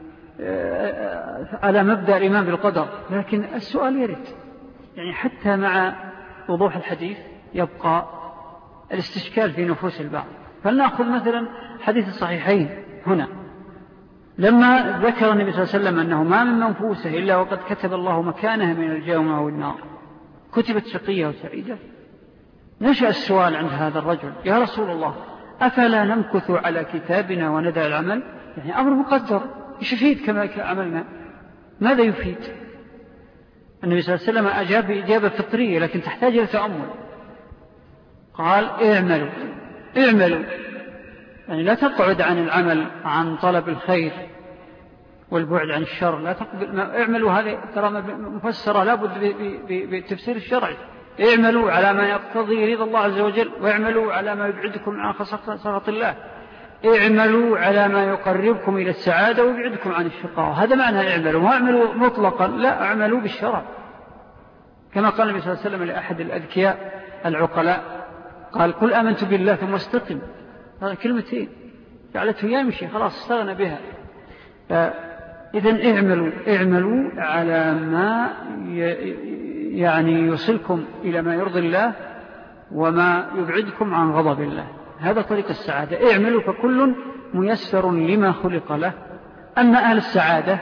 على مبدأ الإيمان بالقدر، لكن السؤال يرد يعني حتى مع وضوح الحديث يبقى الاستشكال في نفوس البعض. فلنأخذ مثلا حديث الصحيحين هنا، لما ذكر النبي صلى الله عليه وسلم أنه ما من منفوسة إلا وقد كتب الله مكانها من الجنة والنار، كتبت شقية وسعيدة. نشأ السؤال عند هذا الرجل: يا رسول الله، أفلا نمكث على كتابنا وندع العمل؟ يعني أمر مقدر، إيش يفيد كما عملنا؟ ماذا يفيد؟ النبي صلى الله عليه وسلم أجاب بإجابة فطرية لكن تحتاج إلى تأمل. قال: اعملوا اعملوا، يعني لا تقعد عن العمل، عن طلب الخير والبعد عن الشر. لا تقبل اعملوا، هذه ترى مفسرة لابد بالتفسير الشرعي. اعملوا على ما يقتضي رضا الله عز وجل، واعملوا على ما يبعدكم عن سخط الله، اعملوا على ما يقربكم إلى السعادة ويبعدكم عن الشقاوة. هذا معنى اعملوا، ما اعملوا مطلقا، لا، اعملوا بالشرع. كما قال النبي صلى الله عليه وسلم لأحد الأذكياء العقلاء، قال: قل آمنت بالله ثم استقم. هذا كلمتين جعلته يمشي، خلاص استغنى بها. إذن اعملوا اعملوا على ما يعني يوصلكم إلى ما يرضي الله وما يبعدكم عن غضب الله. هذا طريق السعادة. اعملوا فكل ميسر لما خلق له. أما أهل السعادة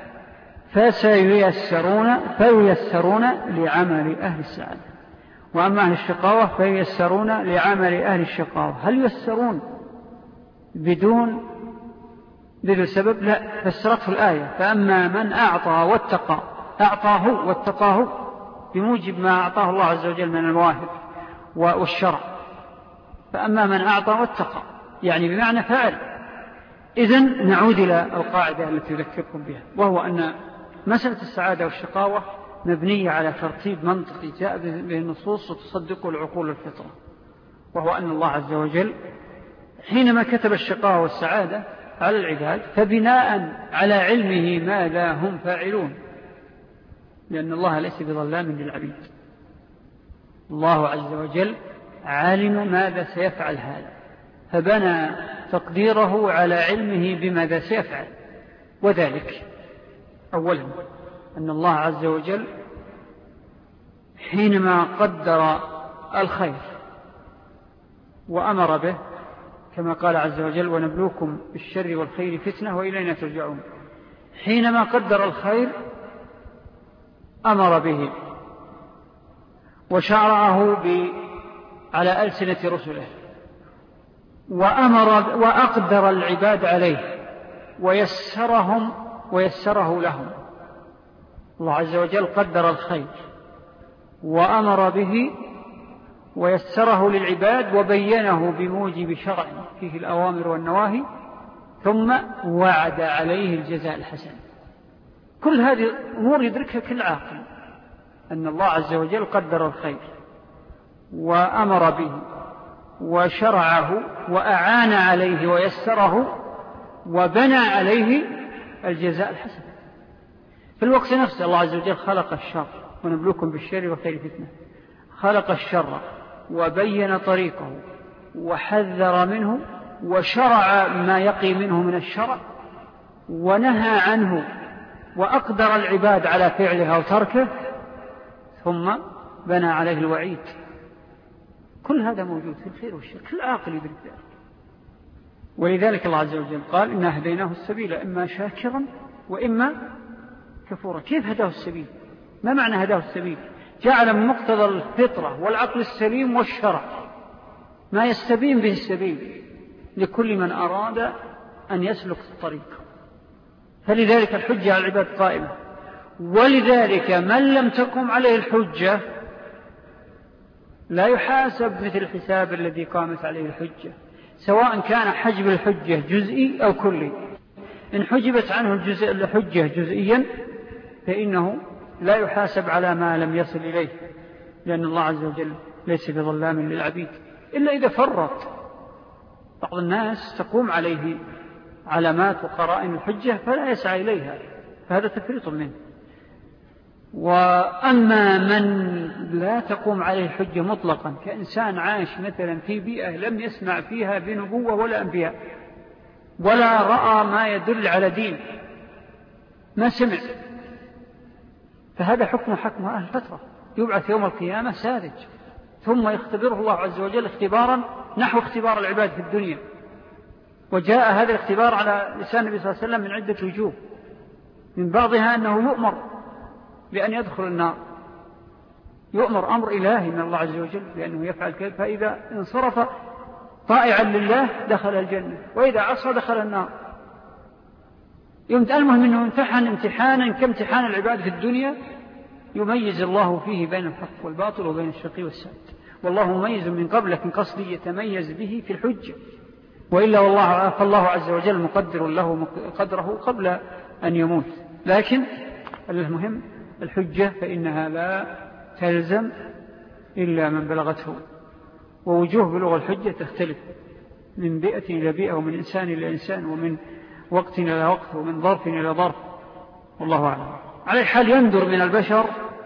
فسييسرون فييسرون لعمل أهل السعادة، وأما أهل الشقاوة فييسرون لعمل أهل الشقاوة. هل ييسرون بدون بدون سبب؟ لا، فسرته الآية: فأما من أعطى واتقى، أعطاه واتقاه بموجب ما أعطاه الله عز وجل من المواهب والشرع. فأما من أعطى واتقى يعني بمعنى فعل. إذن نعود إلى القاعدة التي يذكركم بها، وهو أن مسألة السعادة والشقاوة مبنية على ترتيب منطقي جاء به النصوص وتصدقه العقول الفطرة، وهو أن الله عز وجل حينما كتب الشقاوة والسعادة على العباد فبناء على علمه ماذا هم فاعلون، لأن الله ليس بظلام للعبيد. الله عز وجل عالم ماذا سيفعل هذا، فبنى تقديره على علمه بماذا سيفعل. وذلك أولا أن الله عز وجل حينما قدر الخير وأمر به كما قال عز وجل ونبلوكم بالشر والخير فتنة وإلينا ترجعون، حينما قدر الخير أمر به وشرعه على ألسنة رسله وأمر وأقدر العباد عليه ويسرهم ويسره لهم. الله عز وجل قدر الخير وأمر به ويسره للعباد وبينه بموجب شرع فيه الأوامر والنواهي، ثم وعد عليه الجزاء الحسن. كل هذه الأمور يدركها كل عاقل، أن الله عز وجل قدر الخير وأمر به وشرعه وأعان عليه ويسره وبنى عليه الجزاء الحسن. في الوقت نفسه الله عز وجل خلق الشر ونبلوكم بالشر والخير فتنة، خلق الشر وبين طريقه وحذر منه وشرع ما يقي منه من الشرع ونهى عنه وأقدر العباد على فعله أو تركه، ثم بنى عليه الوعيد. كل هذا موجود في الخير والشر، كل عاقل يدرك ذلك. ولذلك الله عز وجل قال إنا هديناه السبيل إما شاكرا وإما كفورا. كيف هداه السبيل؟ ما معنى هداه السبيل؟ جعل من مقتضى الفطرة والعقل السليم والشرع ما يستبين به السبيل لكل من أراد أن يسلك الطريق. فلذلك الحجة على العباد قائمة، ولذلك من لم تقم عليه الحجة لا يحاسب مثل الحساب الذي قامت عليه الحجة، سواء كان حجب الحجة جزئي أو كلي. إن حجبت عنه الجزء الحجة جزئيا فإنه لا يحاسب على ما لم يصل إليه، لأن الله عز وجل ليس بظلام للعبيد، إلا إذا فرط. بعض الناس تقوم عليه علامات وقرائن الحجة فلا يسعى إليها، فهذا تفريط منه. وأما من لا تقوم عليه الحجة مطلقا، كإنسان عاش مثلا في بيئة لم يسمع فيها بنبوة ولا أنبياء ولا رأى ما يدل على دين، ما سمع، فهذا حكم حكم أهل الفترة، يبعث يوم القيامة ساذج، ثم يختبره الله عز وجل اختبارا نحو اختبار العباد في الدنيا. وجاء هذا الاختبار على لسان النبي صلى الله عليه وسلم من عدة وجوه، من بعضها أنه يؤمر بأن يدخل النار، يؤمر أمر إلهي من الله عز وجل بأنه يفعل كذا، فإذا انصرف طائعا لله دخل الجنة، وإذا عصى دخل النار. المهم أنه امتحن امتحانا كامتحان العباد في الدنيا، يميز الله فيه بين الحق والباطل وبين الشقي والسعيد. والله مميز من قبل، لكن قصدي يتميز به في الحجة، وإلا والله فالله عز وجل مقدر له قدره قبل أن يموت. لكن المهم الحجة فإنها لا تلزم إلا من بلغته، ووجوه بلغ الحجة تختلف من بيئة إلى بيئة، ومن إنسان إلى إنسان، ومن وقت إلى وقت، ومن ظرف إلى ظرف، والله أعلم. على الحال يندر من البشر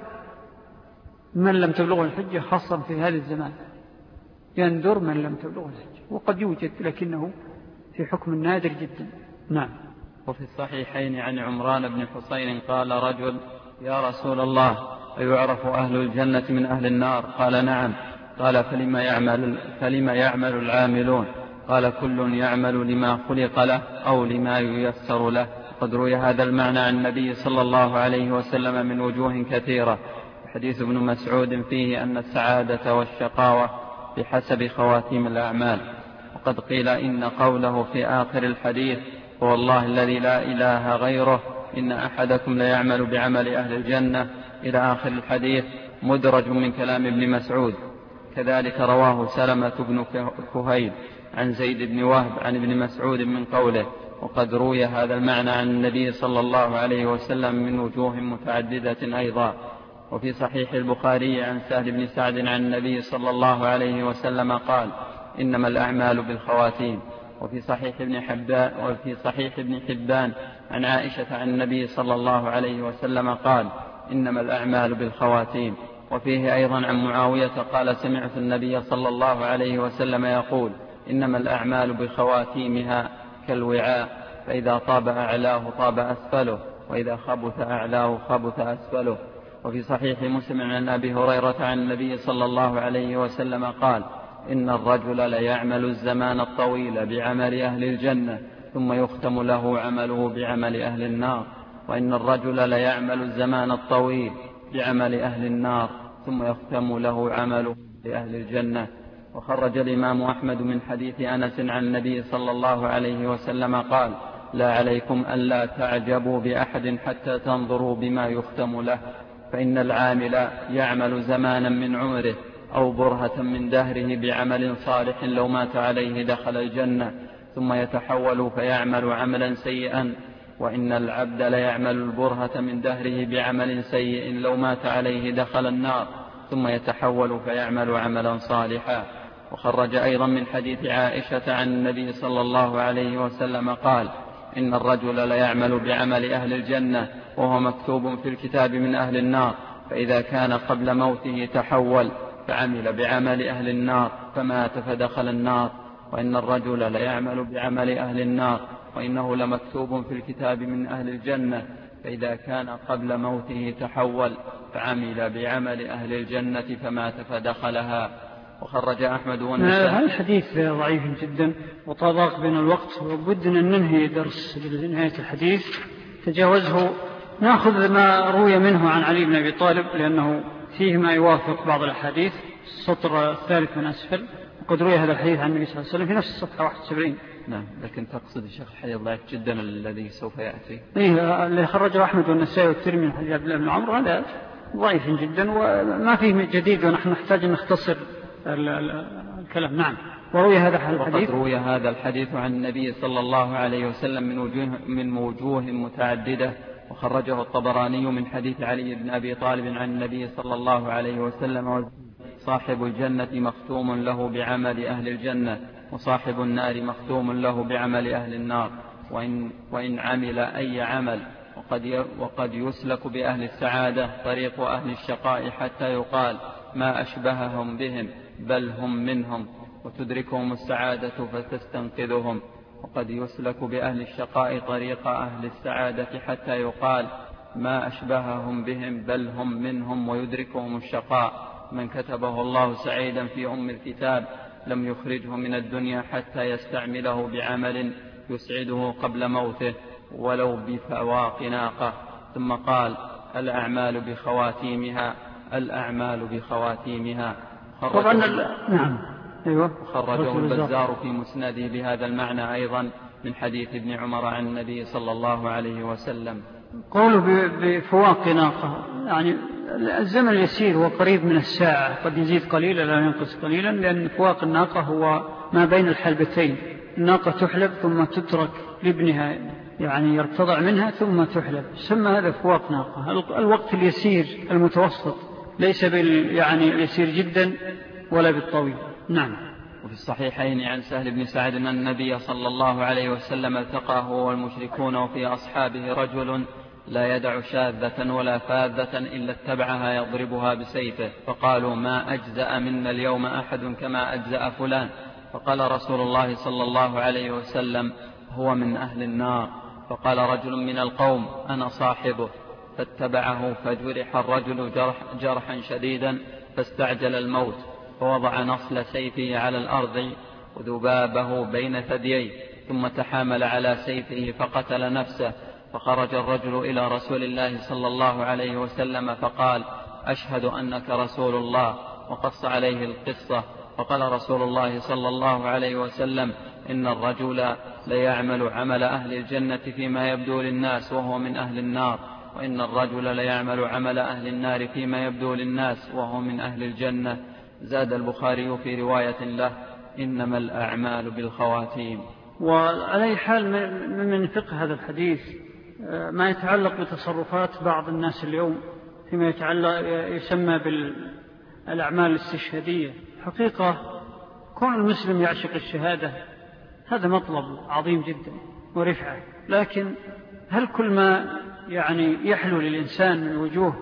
من لم تبلغه الحجة، خاصة في هذا الزمان يندر من لم تبلغه الحجة، وقد يوجد لكنه في حكم نادر جدا. نعم. وفي الصحيحين عن عمران بن حسين قال رجل يا رسول الله أيعرف أهل الجنة من أهل النار؟ قال نعم. قال فلما يعمل, فلما يعمل العاملون؟ قال كل يعمل لما خلق له أو لما ييسر له. قد روي هذا المعنى عن النبي صلى الله عليه وسلم من وجوه كثيرة. حديث ابن مسعود فيه أن السعادة والشقاوة بحسب خواتيم الأعمال. وقد قيل إن قوله في آخر الحديث والله الذي لا إله غيره إن أحدكم ليعمل بعمل أهل الجنة إلى آخر الحديث مدرج من كلام ابن مسعود. كذلك رواه سلمة بن كهيل عن زيد بن وهب عن ابن مسعود من قوله. وقد روي هذا المعنى عن النبي صلى الله عليه وسلم من وجوه متعددة أيضا. وفي صحيح البخاري عن سهل بن سعد عن النبي صلى الله عليه وسلم قال إنما الأعمال بالخواتيم. وفي صحيح ابن حبان وفي صحيح ابن حبان عن عائشة عن النبي صلى الله عليه وسلم قال إنما الأعمال بالخواتيم. وفيه أيضا عن معاوية قال سمعت النبي صلى الله عليه وسلم يقول إنما الأعمال بخواتيمها كالوعاء، فإذا طاب أعلاه طاب أسفله، وإذا خبث أعلاه خبث أسفله. وفي صحيح مسلم عن أبي هريرة عن النبي صلى الله عليه وسلم قال: إن الرجل ليعمل الزمان الطويل بعمل أهل الجنة ثم يختم له عمله بعمل أهل النار، وإن الرجل ليعمل الزمان الطويل بعمل أهل النار ثم يختم له عمله لأهل الجنة. وخرج الإمام أحمد من حديث أنس عن النبي صلى الله عليه وسلم قال: لا عليكم ألا تعجبوا بأحد حتى تنظروا بما يختم له، فإن العامل يعمل زمانا من عمره أو برهة من دهره بعمل صالح لو مات عليه دخل الجنة ثم يتحول فيعمل عملا سيئا، وإن العبد ليعمل البرهة من دهره بعمل سيء لو مات عليه دخل النار ثم يتحول فيعمل عملا صالحا. وخرج أيضا من حديث عائشة عن النبي صلى الله عليه وسلم قال: إن الرجل ليعمل بعمل أهل الجنة وهو مكتوب في الكتاب من أهل النار، فإذا كان قبل موته تحول فعمل بعمل أهل النار فمات فدخل النار، وإن الرجل ليعمل بعمل أهل النار وإنه لمكتوب في الكتاب من أهل الجنة، فإذا كان قبل موته تحول فعمل بعمل أهل الجنة فمات فدخلها. وخرج أحمد والنسائي. هذا الحديث ضعيف جدا وطابق بين الوقت، وبدنا أن ننهي درس بنهاية الحديث تجاوزه. نأخذ ما روي منه عن علي بن أبي طالب لأنه فيه ما يوافق بعض الحديث، السطر الثالث من أسفل، وقد روي هذا الحديث عن النبي صلى الله عليه وسلم في نفس الصفحة واحد وسبعين. نعم، لكن تقصد الشيخ الحديث ضعيف جدا الذي سوف يأتي. إيه، اللي خرجه أحمد والنسائي والترمذي من حديث عبد الله بن عمرو هذا ضعيف جدا وما فيه جديد، ونحن نحتاج أن نختصر الكلام. نعم. وروي هذا الحديث وقد روي هذا الحديث عن النبي صلى الله عليه وسلم من وجوه, من وجوه متعددة. وخرجه الطبراني من حديث علي بن أبي طالب عن النبي صلى الله عليه وسلم: صاحب الجنة مختوم له بعمل أهل الجنة، وصاحب النار مختوم له بعمل أهل النار، وإن, وإن عمل أي عمل. وقد, وقد يسلك بأهل السعادة طريق أهل الشقاء حتى يقال: ما أشبههم بهم بل هم منهم، وتدركهم السعادة فتستنقذهم. وقد يسلك بأهل الشقاء طريق أهل السعادة حتى يقال: ما أشبههم بهم بل هم منهم، ويدركهم الشقاء. من كتبه الله سعيدا في أم الكتاب لم يخرجه من الدنيا حتى يستعمله بعمل يسعده قبل موته ولو بفواق ناقة. ثم قال: الأعمال بخواتيمها، الأعمال بخواتيمها. طبعا. نعم. أيوة. خرجه البزار في مسنده بهذا المعنى أيضا من حديث ابن عمر عن النبي صلى الله عليه وسلم. قوله بفواق ناقة يعني الزمن اليسير هو قريب من الساعة، قد يزيد قليلا لا ينقص قليلا، لأن فواق الناقة هو ما بين الحلبتين. الناقة تحلب ثم تترك لابنها يعني يرتضع منها ثم تحلب، سمى هذا فواق ناقة. الوقت اليسير المتوسط، ليس بال يعني اليسير جدا ولا بالطويل. نعم. وفي الصحيحين عن سهل بن سعد أن النبي صلى الله عليه وسلم التقى هو والمشركون وفي أصحابه رجل لا يدع شاذة ولا فاذة إلا اتبعها يضربها بسيفه، فقالوا: ما أجزأ منا اليوم أحد كما أجزأ فلان. فقال رسول الله صلى الله عليه وسلم: هو من أهل النار. فقال رجل من القوم: أنا صاحبه. فاتبعه فجرح الرجل جرح جرحا شديدا فاستعجل الموت، فوضع نصل سيفه على الأرض وذبابه بين ثدييه، ثم تحامل على سيفه فقتل نفسه. فخرج الرجل إلى رسول الله صلى الله عليه وسلم فقال: أشهد أنك رسول الله، وقص عليه القصة. فقال رسول الله صلى الله عليه وسلم: إن الرجل ليعمل عمل أهل الجنة فيما يبدو للناس وهو من أهل النار، وإن الرجل ليعمل عمل أهل النار فيما يبدو للناس وهو من أهل الجنة. زاد البخاري في رواية له: إنما الأعمال بالخواتيم. وعلى حال من فقه هذا الحديث ما يتعلق بتصرفات بعض الناس اليوم فيما يتعلق يسمى بالأعمال الاستشهادية. حقيقة كون المسلم يعشق الشهادة هذا مطلب عظيم جدا ورفعة، لكن هل كل ما يعني يحلو للإنسان من وجوه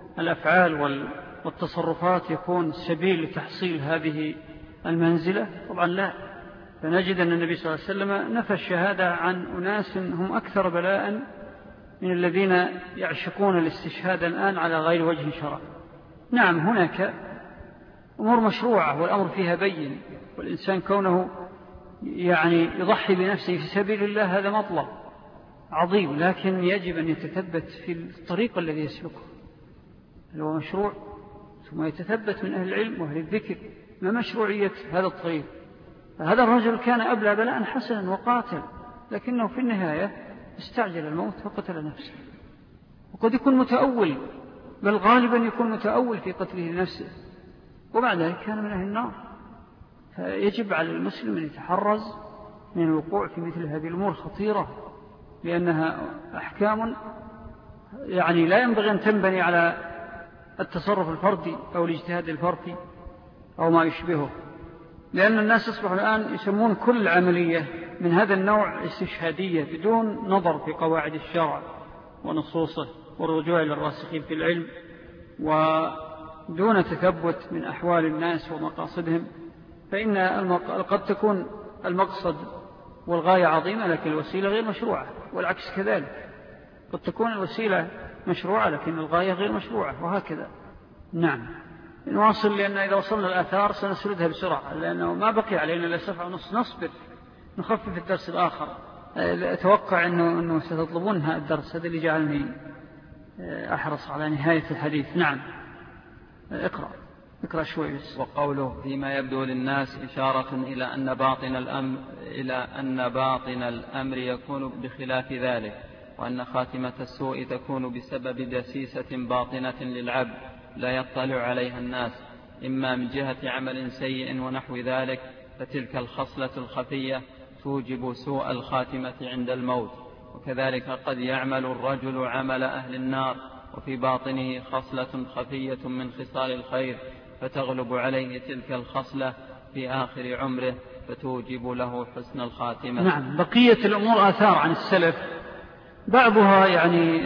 الأفعال والتصرفات يكون سبيل لتحصيل هذه المنزلة؟ طبعا لا. فنجد أن النبي صلى الله عليه وسلم نفى الشهادة عن أناس هم أكثر بلاء من الذين يعشقون الاستشهاد الآن على غير وجه شرع. نعم هناك أمور مشروعة والأمر فيها بين، والإنسان كونه يعني يضحي بنفسه في سبيل الله هذا مطلب عظيم، لكن يجب أن يتثبت في الطريق الذي يسلكه، هل هو مشروع، ثم يتثبت من أهل العلم وأهل الذكر ما مشروعية هذا الطريق. هذا الرجل كان أبلى بلاء حسنا وقاتل، لكنه في النهاية استعجل الموت وقتل نفسه. وقد يكون متأول، بل غالبا يكون متأول في قتله لنفسه، وبعد ذلك كان من أهل النار. فيجب على المسلم أن يتحرز من الوقوع في مثل هذه الأمور الخطيرة، لأنها أحكام يعني لا ينبغي أن تنبني على التصرف الفردي أو الاجتهاد الفردي أو ما يشبهه، لأن الناس أصبحوا الآن يسمون كل عملية من هذا النوع استشهادية بدون نظر في قواعد الشرع ونصوصه والرجوع إلى الراسخين في العلم، ودون تثبت من أحوال الناس ومقاصدهم. فإن قد تكون المقصد والغاية عظيمة لكن الوسيلة غير مشروعة، والعكس كذلك، قد تكون الوسيلة مشروعة لكن الغاية غير مشروعة، وهكذا. نعم نواصل، لأن إذا وصلنا الآثار سنسردها بسرعة، لأنه ما بقي علينا إلا سبعة ونص، نصبر نخفف الدرس الآخر. أتوقع أنه, أنه ستطلبون هذا الدرس، هذا اللي جعلني أحرص على نهاية الحديث. نعم اقرأ اقرأ شوي بس. وقوله فيما يبدو للناس إشارة إلى أن باطن الأمر إلى أن باطن الأمر يكون بخلاف ذلك، وأن خاتمة السوء تكون بسبب دسيسة باطنة للعبد لا يطلع عليها الناس، إما من جهة عمل سيء ونحو ذلك، فتلك الخصلة الخفية توجب سوء الخاتمة عند الموت. وكذلك قد يعمل الرجل عمل أهل النار وفي باطنه خصلة خفية من خصال الخير، فتغلب عليه تلك الخصلة في آخر عمره فتوجب له حسن الخاتمة. نعم بقية الأمور آثار عن السلف، بعضها يعني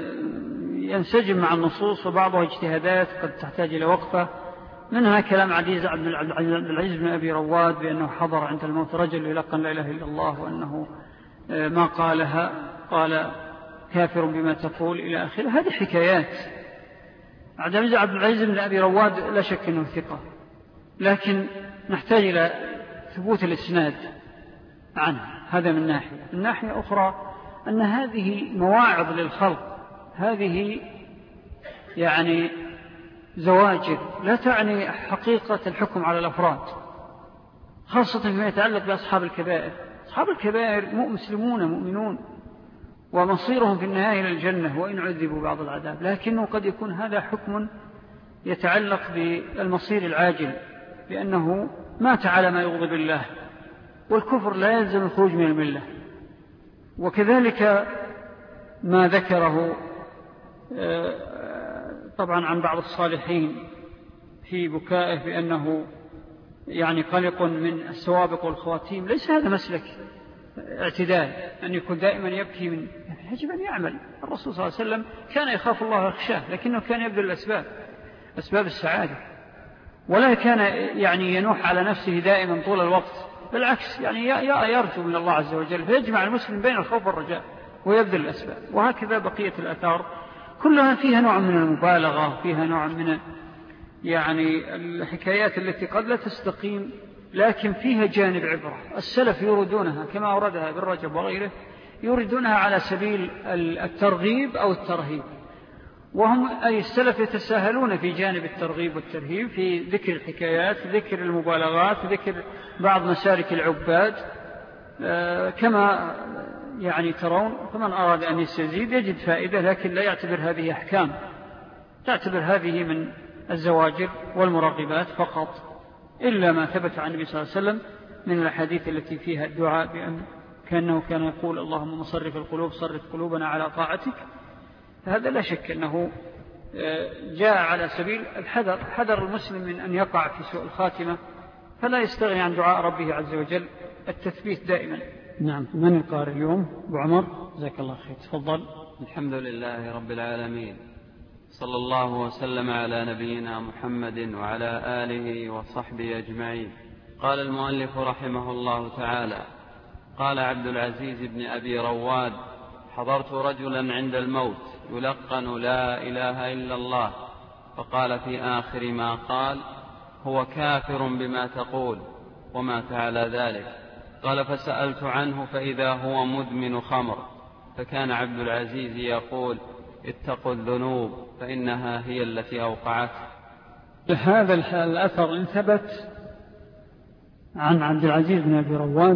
ينسجم مع النصوص وبعضها اجتهادات قد تحتاج إلى وقفة. منها كلام عزيز عبد العزيز بن أبي رواد بأنه حضر عند الموت رجل يلقن لا إله إلا الله، وأنه ما قالها قال كافر بما تقول إلى آخره. هذه حكايات. عبد العزيز بن أبي رواد لا شك أنه ثقة، لكن نحتاج إلى ثبوت الإسناد عنه. هذا من ناحية. من ناحية أخرى أن هذه مواعظ للخلق، هذه يعني زواجر لا تعني حقيقة الحكم على الأفراد، خاصة فيما يتعلق بأصحاب الكبائر. أصحاب الكبائر مسلمون مؤمنون ومصيرهم في النهاية إلى الجنة وإن عذبوا بعض العذاب، لكنه قد يكون هذا حكم يتعلق بالمصير العاجل، لأنه مات على ما يغضب الله، والكفر لا يلزم الخروج من الملة. وكذلك ما ذكره طبعا عن بعض الصالحين في بكائه بأنه يعني قلق من السوابق والخواتيم، ليس هذا مسلك اعتدال أن يكون دائما يبكي من، يجب أن يعمل. الرسول صلى الله عليه وسلم كان يخاف الله ويخشاه، لكنه كان يبذل الأسباب، أسباب السعادة، ولا كان يعني ينوح على نفسه دائما طول الوقت، بالعكس يعني يرجو من الله عز وجل، فيجمع المسلم بين الخوف والرجاء ويبذل الأسباب. وهكذا بقية الآثار كلها فيها نوع من المبالغة، فيها نوع من يعني الحكايات التي قد لا تستقيم، لكن فيها جانب عبرة. السلف يريدونها كما أوردها ابن رجب وغيره، يريدونها على سبيل الترغيب أو الترهيب، وهم أي السلف يتساهلون في جانب الترغيب والترهيب، في ذكر الحكايات، ذكر المبالغات، ذكر بعض مسالك العباد كما يعني ترون. فمن أراد أن يستزيد يجد فائدة، لكن لا يعتبر هذه أحكام، تعتبر هذه من الزواجر والمراقبات فقط، إلا ما ثبت عن النبي صلى الله عليه وسلم من الحديث التي فيها الدعاء بأن كأنه كان يقول اللهم مصرف القلوب صرف قلوبنا على طاعتك. هذا لا شك أنه جاء على سبيل الحذر، حذر المسلم من أن يقع في سوء الخاتمة، فلا يستغني عن دعاء ربه عز وجل، التثبيت دائما. نعم من القارئ اليوم؟ أبو عمر جزاك الله خير، تفضل. الحمد لله رب العالمين، صلى الله وسلم على نبينا محمد وعلى آله وصحبه أجمعين. قال المؤلف رحمه الله تعالى: قال عبد العزيز بن أبي رواد حضرت رجلا عند الموت يلقن لا إله إلا الله، فقال في آخر ما قال: هو كافر بما تقول، ومات على ذلك. قال: فسألت عنه فإذا هو مدمن خمر. فكان عبد العزيز يقول: اتقوا الذنوب فإنها هي التي أوقعته. هذا الأثر إن ثبت عن عبد العزيز بن أبي رواد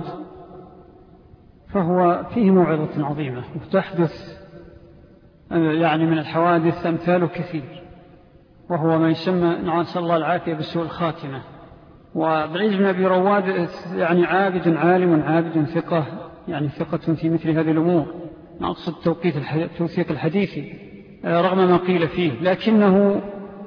فهو فيه موعظة عظيمة، وتحدث يعني من الحوادث أمثال كثير، وهو ما يسمى نسأل الله العافية بسوء الخاتمة. وعبد العزيز بن أبي رواد يعني عابد عالم عابد ثقة، يعني ثقة في مثل هذه الأمور، نقصد توثيق الحديث رغم ما قيل فيه، لكنه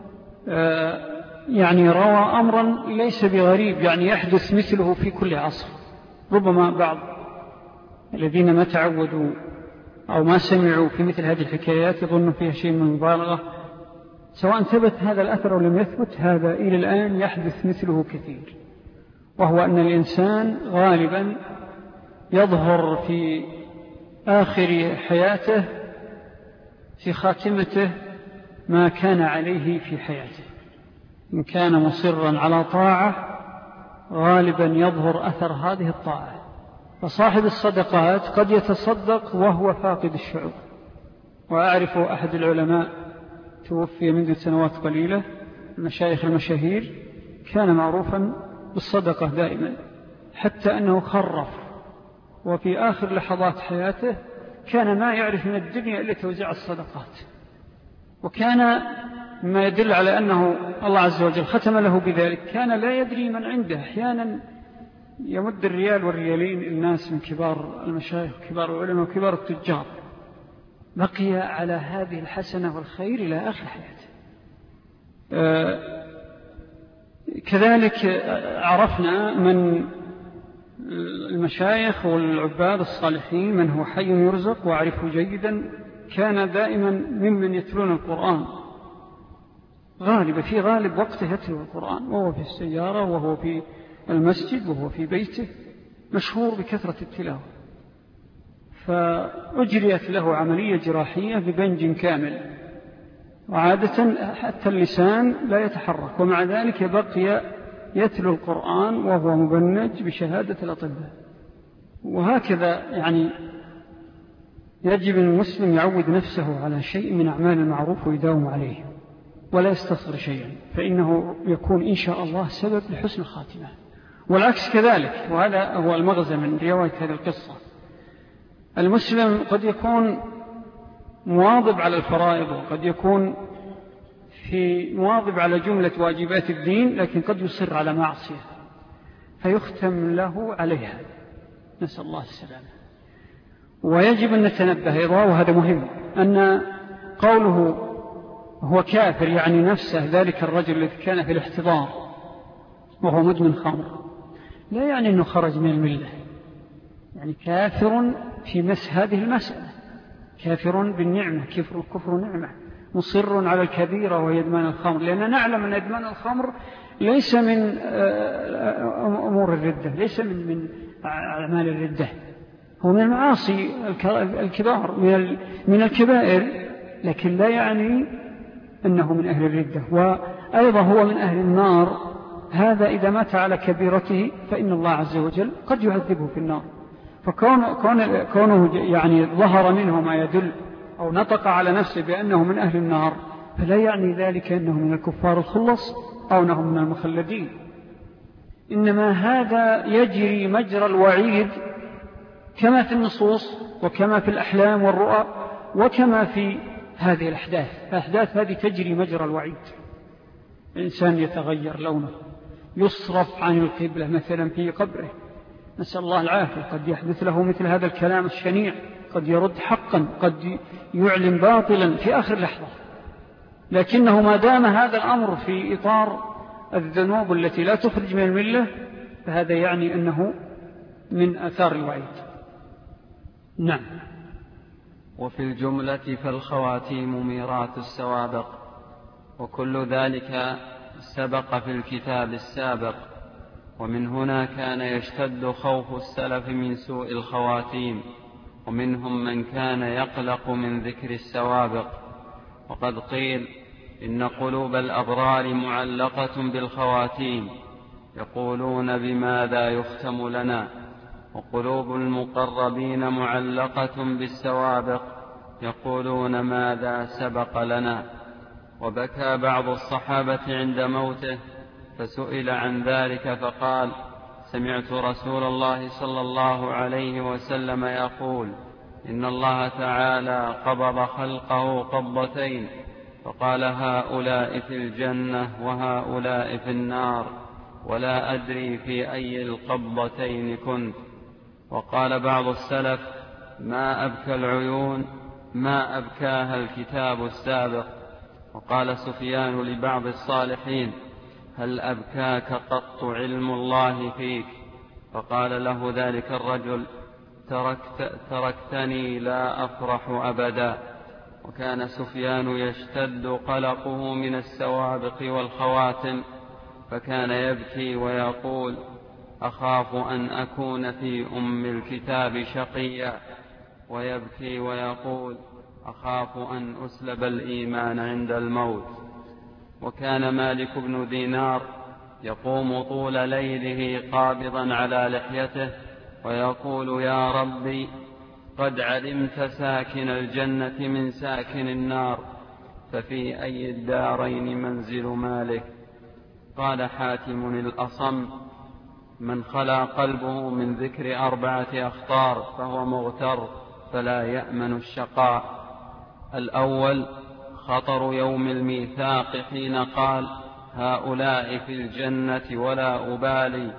يعني روى أمرا ليس بغريب، يعني يحدث مثله في كل عصر. ربما بعض الذين ما تعودوا أو ما سمعوا في مثل هذه الحكايات يظن فيها شيء من المبالغة، سواء ثبت هذا الأثر أو لم يثبت، هذا إلى الآن يحدث مثله كثير، وهو أن الإنسان غالبا يظهر في آخر حياته في خاتمته ما كان عليه في حياته. إن كان مصرا على طاعة غالبا يظهر أثر هذه الطاعة. فصاحب الصدقات قد يتصدق وهو فاقد الشعور. وأعرف أحد العلماء توفي منذ سنوات قليلة، المشايخ المشاهير، كان معروفا بالصدقة دائما، حتى أنه خرف، وفي آخر لحظات حياته كان ما يعرف من الدنيا إلا توزيع الصدقات. وكان ما يدل على أنه الله عز وجل ختم له بذلك، كان لا يدري من عنده، أحيانا يمد الريال والريالين الناس من كبار المشايخ وكبار العلماء وكبار التجار، بقي على هذه الحسنة والخير إلى آخر حياته. آه كذلك عرفنا من المشايخ والعباد الصالحين من هو حي يرزق وأعرفه جيدا، كان دائما ممن يتلون القرآن، غالبا في غالب وقته يتلو القرآن، وهو في السيارة وهو في المسجد وهو في بيته، مشهور بكثرة التلاوة. فأجريت له عملية جراحية ببنج كامل، وعادة حتى اللسان لا يتحرك، ومع ذلك بقي يتلو القرآن وهو مبنج بشهادة الأطباء. وهكذا يعني يجب المسلم يعود نفسه على شيء من أعمال المعروف ويداوم عليه ولا يستصغر شيئا، فإنه يكون إن شاء الله سبب لحسن الخاتمة. والعكس كذلك، وهذا هو المغزى من رواية هذه القصة. المسلم قد يكون مواظب على الفرائض، وقد يكون في مواظب على جملة واجبات الدين، لكن قد يصر على معصية فيختم له عليها، نسأل الله السلامة. ويجب أن نتنبه أيضا، وهذا مهم، أن قوله هو كافر يعني نفسه ذلك الرجل الذي كان في الاحتضار وهو مدمن خمر، لا يعني أنه خرج من الملة، يعني كافر في مس هذه المسألة، كافر بالنعمة، كفر الكفر نعمة، مصر على الكبيرة وهي إدمان الخمر، لأننا نعلم أن إدمان الخمر ليس من أمور الردة، ليس من من أعمال الردة، هو من المعاصي الكبار، من من الكبائر، لكن لا يعني أنه من أهل الردة. وأيضا هو من أهل النار، هذا إذا مات على كبيرته فإن الله عز وجل قد يعذبه في النار. فكونه كونه, كونه يعني ظهر منه ما يدل أو نطق على نفسه بأنه من أهل النار، فلا يعني ذلك أنه من الكفار الخلص أو أنه من المخلدين، إنما هذا يجري مجرى الوعيد كما في النصوص وكما في الأحلام والرؤى وكما في هذه الأحداث. الأحداث هذه تجري مجرى الوعيد، الإنسان يتغير لونه، يصرف عن القبلة مثلا في قبره، نسأل الله العافية، قد يحدث له مثل هذا الكلام الشنيع، قد يرد حقا، قد يعلن باطلا في آخر لحظة، لكنه ما دام هذا الأمر في إطار الذنوب التي لا تخرج من الملة فهذا يعني أنه من آثار الوعيد. نعم. وفي الجملة فالخواتيم ميراث السوابق، وكل ذلك سبق في الكتاب السابق، ومن هنا كان يشتد خوف السلف من سوء الخواتيم، ومنهم من كان يقلق من ذكر السوابق. وقد قيل إن قلوب الأبرار معلقة بالخواتيم، يقولون بماذا يختم لنا، وقلوب المقربين معلقة بالسوابق، يقولون ماذا سبق لنا. وبكى بعض الصحابة عند موته، فسئل عن ذلك فقال: سمعت رسول الله صلى الله عليه وسلم يقول: إن الله تعالى قبض خلقه قبضتين، فقال: هؤلاء في الجنة وهؤلاء في النار، ولا أدري في أي القبضتين كنت. وقال بعض السلف: ما أبكى العيون ما أبكاها الكتاب السابق. وقال سفيان لبعض الصالحين: هل أبكاك قط علم الله فيك؟ فقال له ذلك الرجل: تركت تركتني لا أفرح أبدا. وكان سفيان يشتد قلقه من السوابق والخواتم، فكان يبكي ويقول: أخاف أن أكون في أم الكتاب شقيا، ويبكي ويقول: أخاف أن أسلب الإيمان عند الموت. وكان مالك بن دينار يقوم طول ليله قابضا على لحيته ويقول: يا ربي، قد علمت ساكن الجنة من ساكن النار، ففي أي الدارين منزل مالك؟ قال حاتم الأصم: من خلا قلبه من ذكر أربعة أخطار فهو مغتر، فلا يأمن الشقاء. الأول خطر يوم الميثاق حين قال: هؤلاء في الجنة ولا أبالي،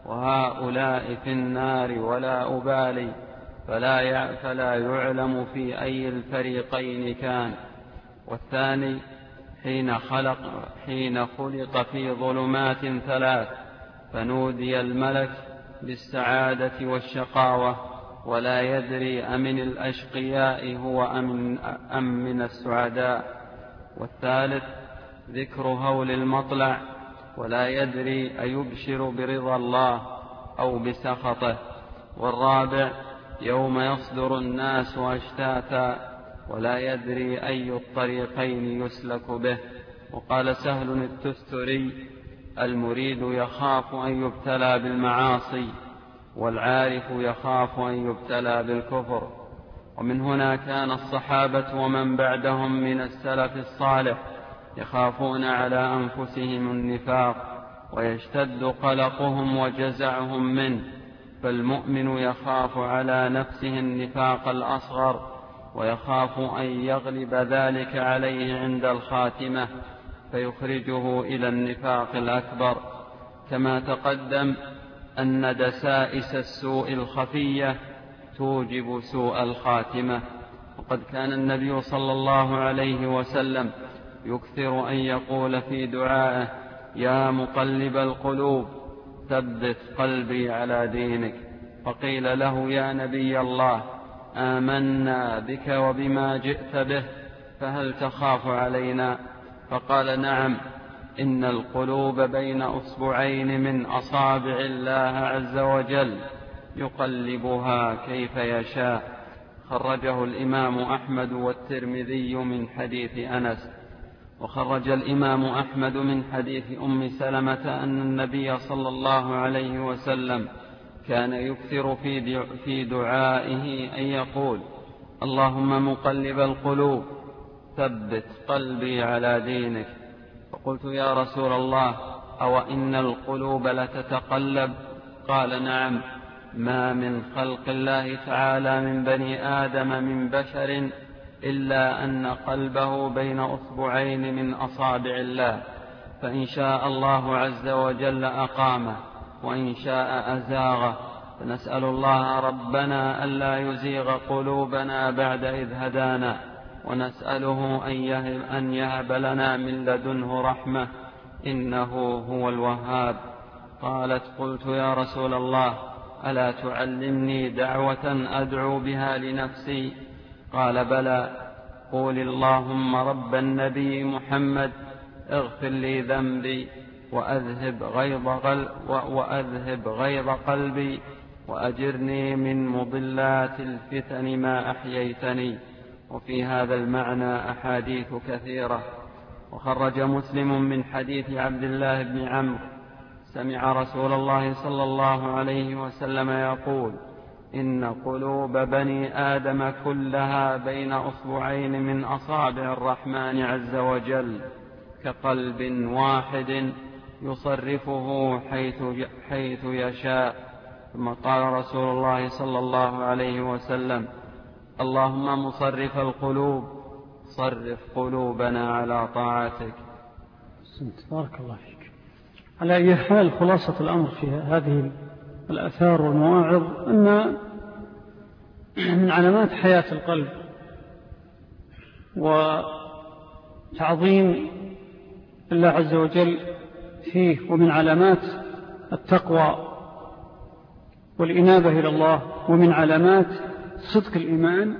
وهؤلاء في النار ولا أبالي، فلا فلا يعلم في أي الفريقين كان. والثاني حين خلق حين خلق في ظلمات ثلاث، فنودي الملك بالسعادة والشقاوة، ولا يدري أمن الأشقياء هو أم, أم من السعداء. والثالث ذكر هول المطلع، ولا يدري أيبشر برضا الله أو بسخطه. والرابع يوم يصدر الناس أشتاتا، ولا يدري أي الطريقين يسلك به. وقال سهل التستري: المريد يخاف أن يبتلى بالمعاصي، والعارف يخاف أن يبتلى بالكفر. ومن هنا كان الصحابة ومن بعدهم من السلف الصالح يخافون على أنفسهم النفاق، ويشتد قلقهم وجزعهم منه. فالمؤمن يخاف على نفسه النفاق الأصغر، ويخاف أن يغلب ذلك عليه عند الخاتمة فيخرجه إلى النفاق الأكبر. كما تقدم أن دسائس السوء الخفية توجب سوء الخاتمة. وقد كان النبي صلى الله عليه وسلم يكثر أن يقول في دعائه: يا مقلب القلوب ثبت قلبي على دينك. فقيل له: يا نبي الله، آمنا بك وبما جئت به، فهل تخاف علينا؟ فقال: نعم، إن القلوب بين أصبعين من أصابع الله عز وجل يقلبها كيف يشاء. خرجه الإمام أحمد والترمذي من حديث أنس. وخرج الإمام أحمد من حديث أم سلمة أن النبي صلى الله عليه وسلم كان يكثر في دعائه أن يقول: اللهم مقلب القلوب ثبت قلبي على دينك. فقلت: يا رسول الله، أو إن القلوب لتتقلب؟ قال: نعم، ما من خلق الله تعالى من بني آدم من بشر إلا أن قلبه بين أصبعين من أصابع الله، فإن شاء الله عز وجل أقامه، وإن شاء أزاغه. فنسأل الله ربنا ألا يزيغ قلوبنا بعد إذ هدانا، ونسأله أن يهب, أن يهب لنا من لدنه رحمة، إنه هو الوهاب. قالت: قلت: يا رسول الله، ألا تعلمني دعوة أدعو بها لنفسي؟ قال: بلى، قول: اللهم رب النبي محمد اغفر لي ذنبي وأذهب غيظ قلبي, وأذهب غيظ قلبي وأجرني من مضلات الفتن ما أحييتني. وفي هذا المعنى أحاديث كثيرة. وخرج مسلم من حديث عبد الله بن عمرو سمع رسول الله صلى الله عليه وسلم يقول: إن قلوب بني آدم كلها بين أصبعين من أصابع الرحمن عز وجل كقلب واحد يصرفه حيث, حيث يشاء. ثم قال رسول الله صلى الله عليه وسلم: اللهم مصرف القلوب صرف قلوبنا على طاعتك. بارك الله فيك. على أي حال خلاصة الأمر في هذه الآثار والمواعظ أن من علامات حياة القلب وتعظيم الله عز وجل فيه، ومن علامات التقوى والإنابة إلى الله، ومن علامات صدق الإيمان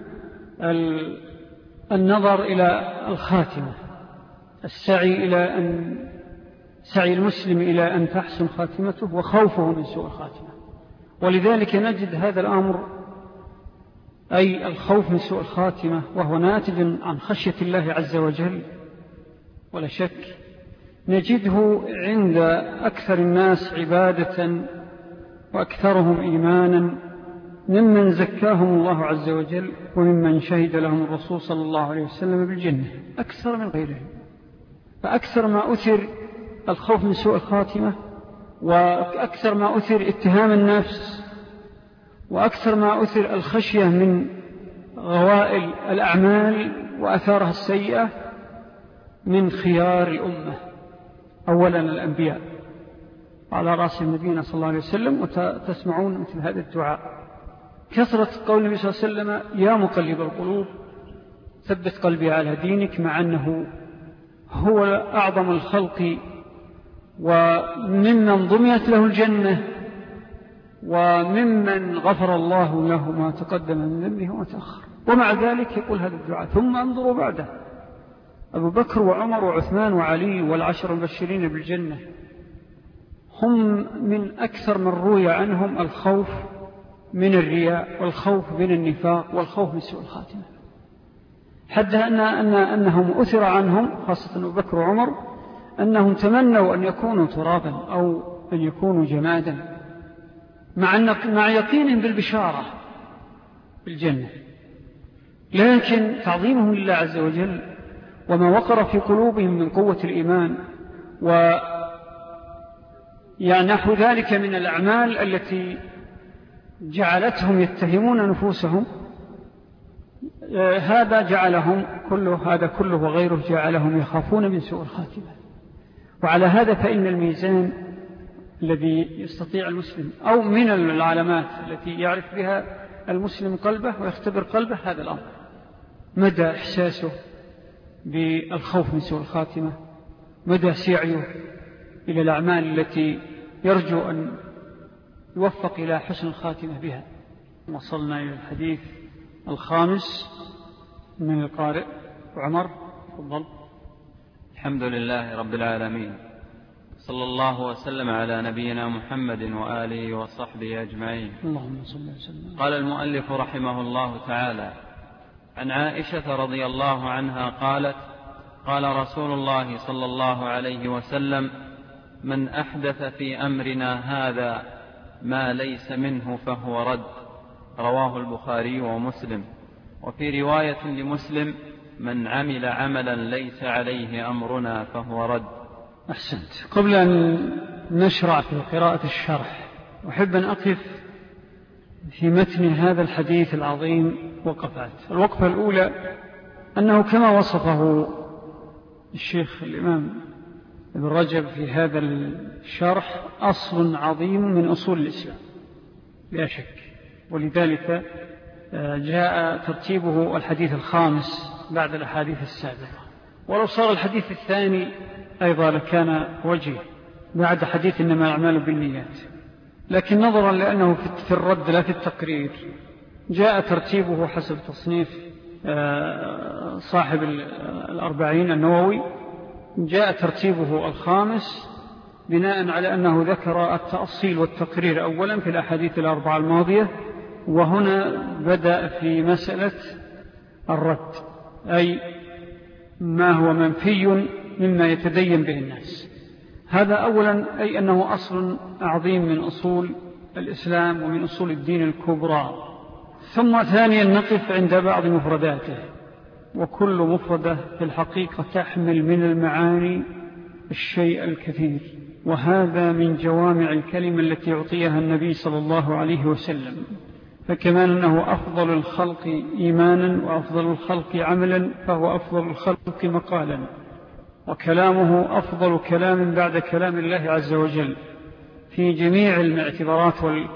النظر إلى الخاتمة، السعي إلى أن سعي المسلم إلى أن تحسن خاتمته وخوفه من سوء الخاتمة. ولذلك نجد هذا الأمر، أي الخوف من سوء الخاتمة، وهو ناتج عن خشية الله عز وجل ولا شك، نجده عند أكثر الناس عبادة وأكثرهم إيمانا ممن زكاهم الله عز وجل وممن شهد لهم الرسول صلى الله عليه وسلم بالجنة أكثر من غيرهم. فأكثر ما أثر الخوف من سوء الخاتمة، وأكثر ما أثر اتهام النفس، وأكثر ما أثر الخشية من غوائل الأعمال وأثارها السيئة من خيار الأمة، أولا الأنبياء على رأس نبينا صلى الله عليه وسلم. وتسمعون مثل هذا الدعاء، كثرة قول النبي صلى الله عليه وسلم: يا مقلب القلوب ثبت قلبي على دينك، مع أنه هو أعظم الخلق وممن ضمنت له الجنة وممن غفر الله له ما تقدم من ذنبه وما تأخر، ومع ذلك يقول هذا الدعاء. ثم انظروا بعده أبو بكر وعمر وعثمان وعلي والعشر المبشرين بالجنة، هم من أكثر من روي عنهم الخوف من الرياء والخوف من النفاق والخوف من سوء الخاتمة، حتى أن أن أنهم أثر عنهم خاصة أبو بكر وعمر أنهم تمنوا أن يكونوا ترابا أو أن يكونوا جمادا، مع مع يقين بالبشارة بالجنة، لكن تعظيمهم لله عز وجل وما وقر في قلوبهم من قوة الإيمان و يعني نحو ذلك من الأعمال التي جعلتهم يتهمون نفوسهم، هذا جعلهم كله هذا كله وغيره جعلهم يخافون من سوء الخاتمة. وعلى هذا فإن الميزان الذي يستطيع المسلم، أو من العلامات التي يعرف بها المسلم قلبه ويختبر قلبه، هذا الأمر مدى إحساسه بالخوف من سوء الخاتمة، مدى سعيه إلى الأعمال التي يرجو أن يوفق إلى حسن الخاتمة بها. وصلنا إلى الحديث الخامس من القارئ عمر، تفضل. الحمد لله رب العالمين، صلى الله وسلم على نبينا محمد وآله وصحبه أجمعين. اللهم صل وسلم. قال المؤلف رحمه الله تعالى: عن عائشة رضي الله عنها قالت: قال رسول الله صلى الله عليه وسلم: من أحدث في أمرنا هذا ما ليس منه فهو رد. رواه البخاري ومسلم. وفي رواية لمسلم: من عمل عملا ليس عليه أمرنا فهو رد. أحسنت. قبل أن نشرع في قراءة الشرح، أحب أن أقف في متن هذا الحديث العظيم وقفات. الوقفة الأولى أنه كما وصفه الشيخ الإمام ابن رجب في هذا الشرح أصل عظيم من أصول الإسلام لا شك، ولذلك جاء ترتيبه الحديث الخامس بعد الأحاديث السابقة. ولو صار الحديث الثاني أيضا لكان وجه بعد حديث إنما الأعمال بالنيات، لكن نظرا لأنه في الرد لا في التقرير جاء ترتيبه حسب تصنيف صاحب الأربعين النووي، جاء ترتيبه الخامس بناء على أنه ذكر التأصيل والتقرير أولا في الأحاديث الأربعة الماضية، وهنا بدأ في مسألة الرد، أي ما هو منفي مما يتدين به الناس. هذا أولا، أي أنه أصل عظيم من أصول الإسلام ومن أصول الدين الكبرى. ثم ثانيا نقف عند بعض مفرداته، وكل مفردة في الحقيقة تحمل من المعاني الشيء الكثير، وهذا من جوامع الكلمة التي يعطيها النبي صلى الله عليه وسلم. فكما أنه أفضل الخلق إيمانا وأفضل الخلق عملا، فهو أفضل الخلق مقالا، وكلامه أفضل كلام بعد كلام الله عز وجل في جميع الاعتبارات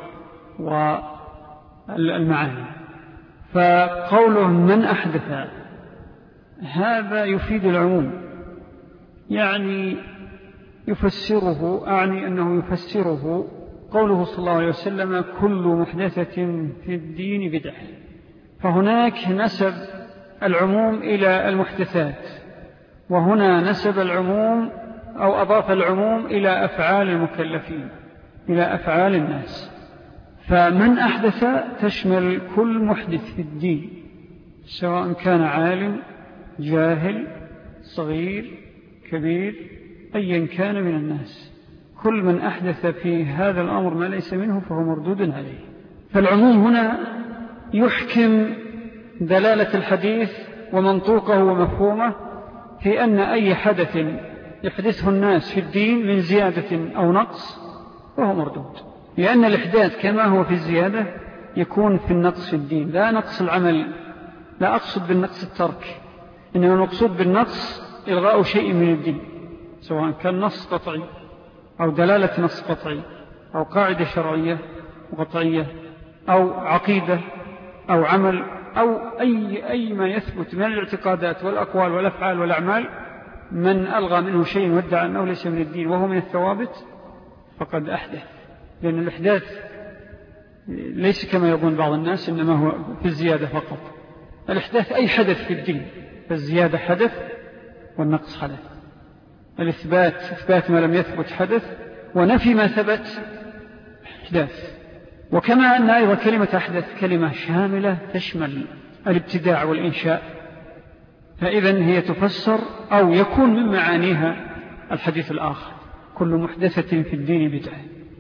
والمعاني. فقوله من أحدث هذا يفيد العموم، يعني يفسره، أعني أنه يفسره قوله صلى الله عليه وسلم كل محدثة في الدين بدعة. فهناك نسب العموم إلى المحدثات، وهنا نسب العموم أو أضاف العموم إلى أفعال المكلفين، إلى أفعال الناس. فمن أحدث تشمل كل محدث في الدين، سواء كان عالم جاهل صغير كبير أيا كان من الناس. كل من أحدث في هذا الأمر ما ليس منه فهو مردود عليه. فالعموم هنا يحكم دلالة الحديث ومنطوقه ومفهومه في أن أي حدث يحدثه الناس في الدين من زيادة أو نقص وهو مردود، لأن الإحداث كما هو في الزيادة يكون في النقص في الدين، لا نقص العمل، لا أقصد بالنقص الترك، إنما المقصود بالنقص إلغاء شيء من الدين، سواء كان نص قطعي أو دلالة نص قطعي أو قاعدة شرعية قطعية أو عقيدة أو عمل أو أي, أي ما يثبت من الاعتقادات والأقوال والأفعال والأعمال. من ألغى منه شيء وادعى أنه ليس من الدين وهو من الثوابت فقد أحدث، لأن الإحداث ليس كما يظن بعض الناس إنما هو في الزيادة فقط. الإحداث أي حدث في الدين، فالزيادة حدث والنقص حدث. الإثبات إثبات ما لم يثبت حدث، ونفي ما ثبت إحداث. وكما أن أيضا كلمة أحدث كلمة شاملة تشمل الابتداع والإنشاء، فإذن هي تفسر أو يكون من معانيها الحديث الآخر كل محدثة في الدين بدعة.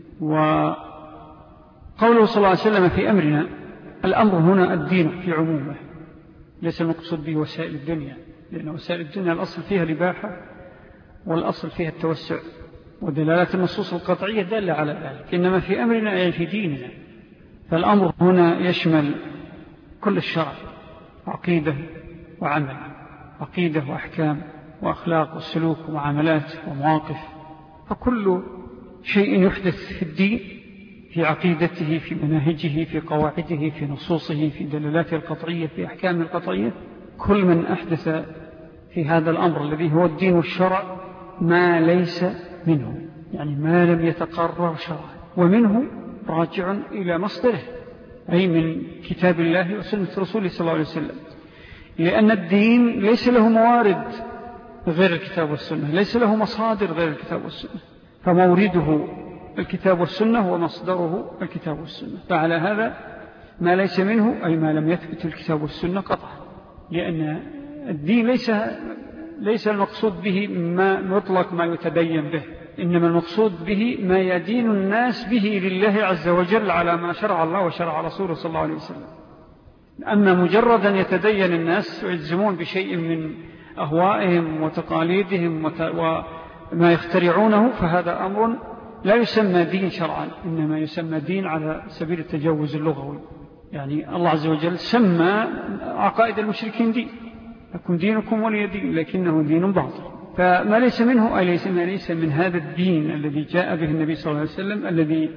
وقوله صلى الله عليه وسلم في أمرنا، الأمر هنا الدين في عمومه، ليس المقصود به وسائل الدنيا، لأن وسائل الدنيا الأصل فيها الإباحة والأصل فيها التوسع، ودلالة النصوص القطعية دالة على ذلك. إنما في أمرنا أي في ديننا، فالأمر هنا يشمل كل الشرع، عقيدة وعمل، عقيدة وأحكام وأخلاق وسلوك ومعاملات ومواقف. فكل شيء يحدث في الدين، في عقيدته، في مناهجه، في قواعده، في نصوصه، في دلالته القطعية، في أحكام القطعية، كل من أحدث في هذا الأمر الذي هو الدين والشرع ما ليس منه، يعني ما لم يتقرر شرعا، ومنه راجع إلى مصدره، أي من كتاب الله وسنة رسوله صلى الله عليه وسلم. لأن الدين ليس له موارد غير الكتاب والسنة، ليس له مصادر غير الكتاب والسنة، فمورده الكتاب والسنة ومصدره الكتاب والسنة. فعلى هذا ما ليس منه أي ما لم يثبت الكتاب والسنة قطعا، لأن الدين ليس ليس المقصود به ما مطلق ما يتبين به، إنما المقصود به ما يدين الناس به لله عز وجل على ما شرع الله وشرع رسوله صلى الله عليه وسلم. أما مجردا يتدين الناس ويلزمون بشيء من أهوائهم وتقاليدهم وما يخترعونه، فهذا أمر لا يسمى دين شرعا، إنما يسمى دين على سبيل التجوز اللغوي. يعني الله عز وجل سمى عقائد المشركين دين، لكم دينكم ولي دين، لكنه دين باطل. فما ليس منه أي ليس, ما ليس من هذا الدين الذي جاء به النبي صلى الله عليه وسلم الذي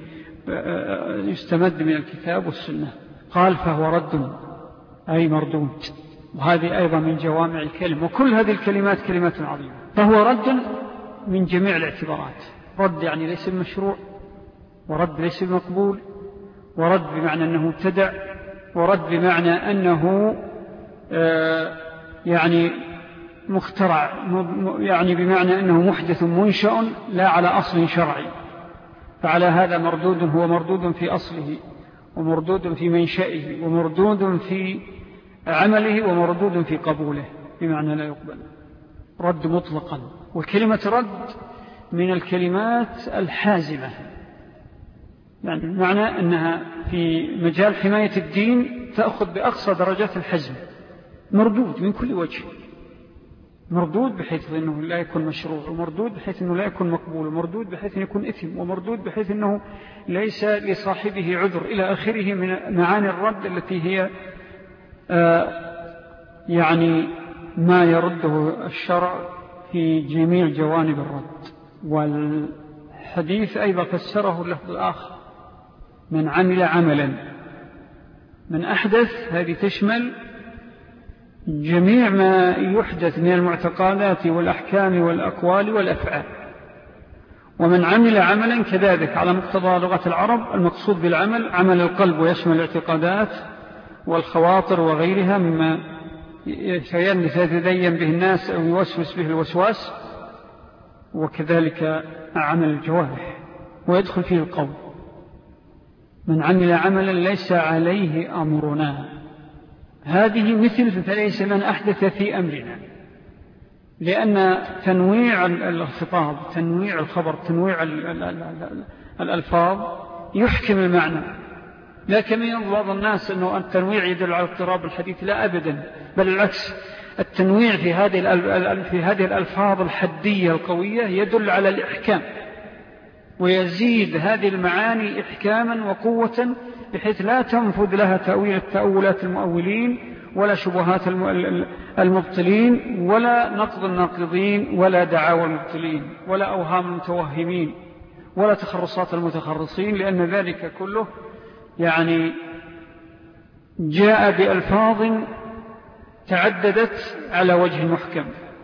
يستمد من الكتاب والسنة. قال فهو رد أي مردود، وهذه أيضا من جوامع الكلم، وكل هذه الكلمات كلمات عظيمة. فهو رد من جميع الاعتبارات، رد يعني ليس المشروع، ورد ليس المقبول، ورد بمعنى أنه ابتدع، ورد بمعنى أنه آه يعني مخترع، يعني بمعنى أنه محدث منشأ لا على أصل شرعي، فعلى هذا مردود، هو مردود في أصله ومردود في منشئه ومردود في عمله ومردود في قبوله، بمعنى لا يقبل رد مطلقا. وكلمة رد من الكلمات الحازمة، يعني معنى أنها في مجال حماية الدين تأخذ بأقصى درجات الحزم، مردود من كل وجه، مردود بحيث أنه لا يكون مشروع، ومردود بحيث أنه لا يكون مقبول، ومردود بحيث أنه يكون إثم، ومردود بحيث أنه ليس لصاحبه عذر، إلى آخره من معاني الرد التي هي آه يعني ما يرده الشرع في جميع جوانب الرد. والحديث أيضا فسره اللفظ الآخر: من عمل عملا، من أحدث، هذه تشمل جميع ما يحدث من المعتقدات والأحكام والأقوال والأفعال. ومن عمل عملا كذلك على مقتضى لغة العرب، المقصود بالعمل عمل القلب، ويشمل الاعتقادات والخواطر وغيرها مما يتدين به الناس أو يوسوس به الوسواس، وكذلك عمل الجوارح، ويدخل فيه القول: من عمل عملا ليس عليه أمرنا، هذه مثل فليس من أحدث في أمرنا، لأن تنويع الخطاب، تنويع الخبر، تنويع الألفاظ يحكم المعنى. لا كما يظن بعض الناس أنه التنويع يدل على اضطراب الحديث، لا أبدا، بل العكس، التنويع في هذه في هذه الألفاظ الحدية القوية يدل على الإحكام، ويزيد هذه المعاني إحكاما وقوة، بحيث لا تنفذ لها تأويل التأولات المؤولين، ولا شبهات المبطلين، ولا نقض الناقضين، ولا دعاوى المبطلين، ولا أوهام المتوهمين، ولا تخرصات المتخرصين، لأن ذلك كله يعني جاء بألفاظ تعددت على وجه محكم.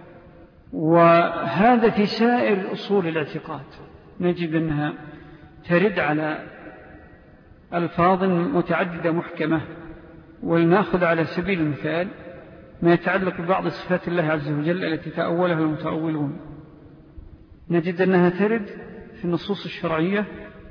وهذا في سائر أصول الاعتقاد نجد أنها ترد على ألفاظ متعددة محكمة. ولنأخذ على سبيل المثال ما يتعلق ببعض صفات الله عز وجل التي تأولها المتأولون، نجد أنها ترد في النصوص الشرعية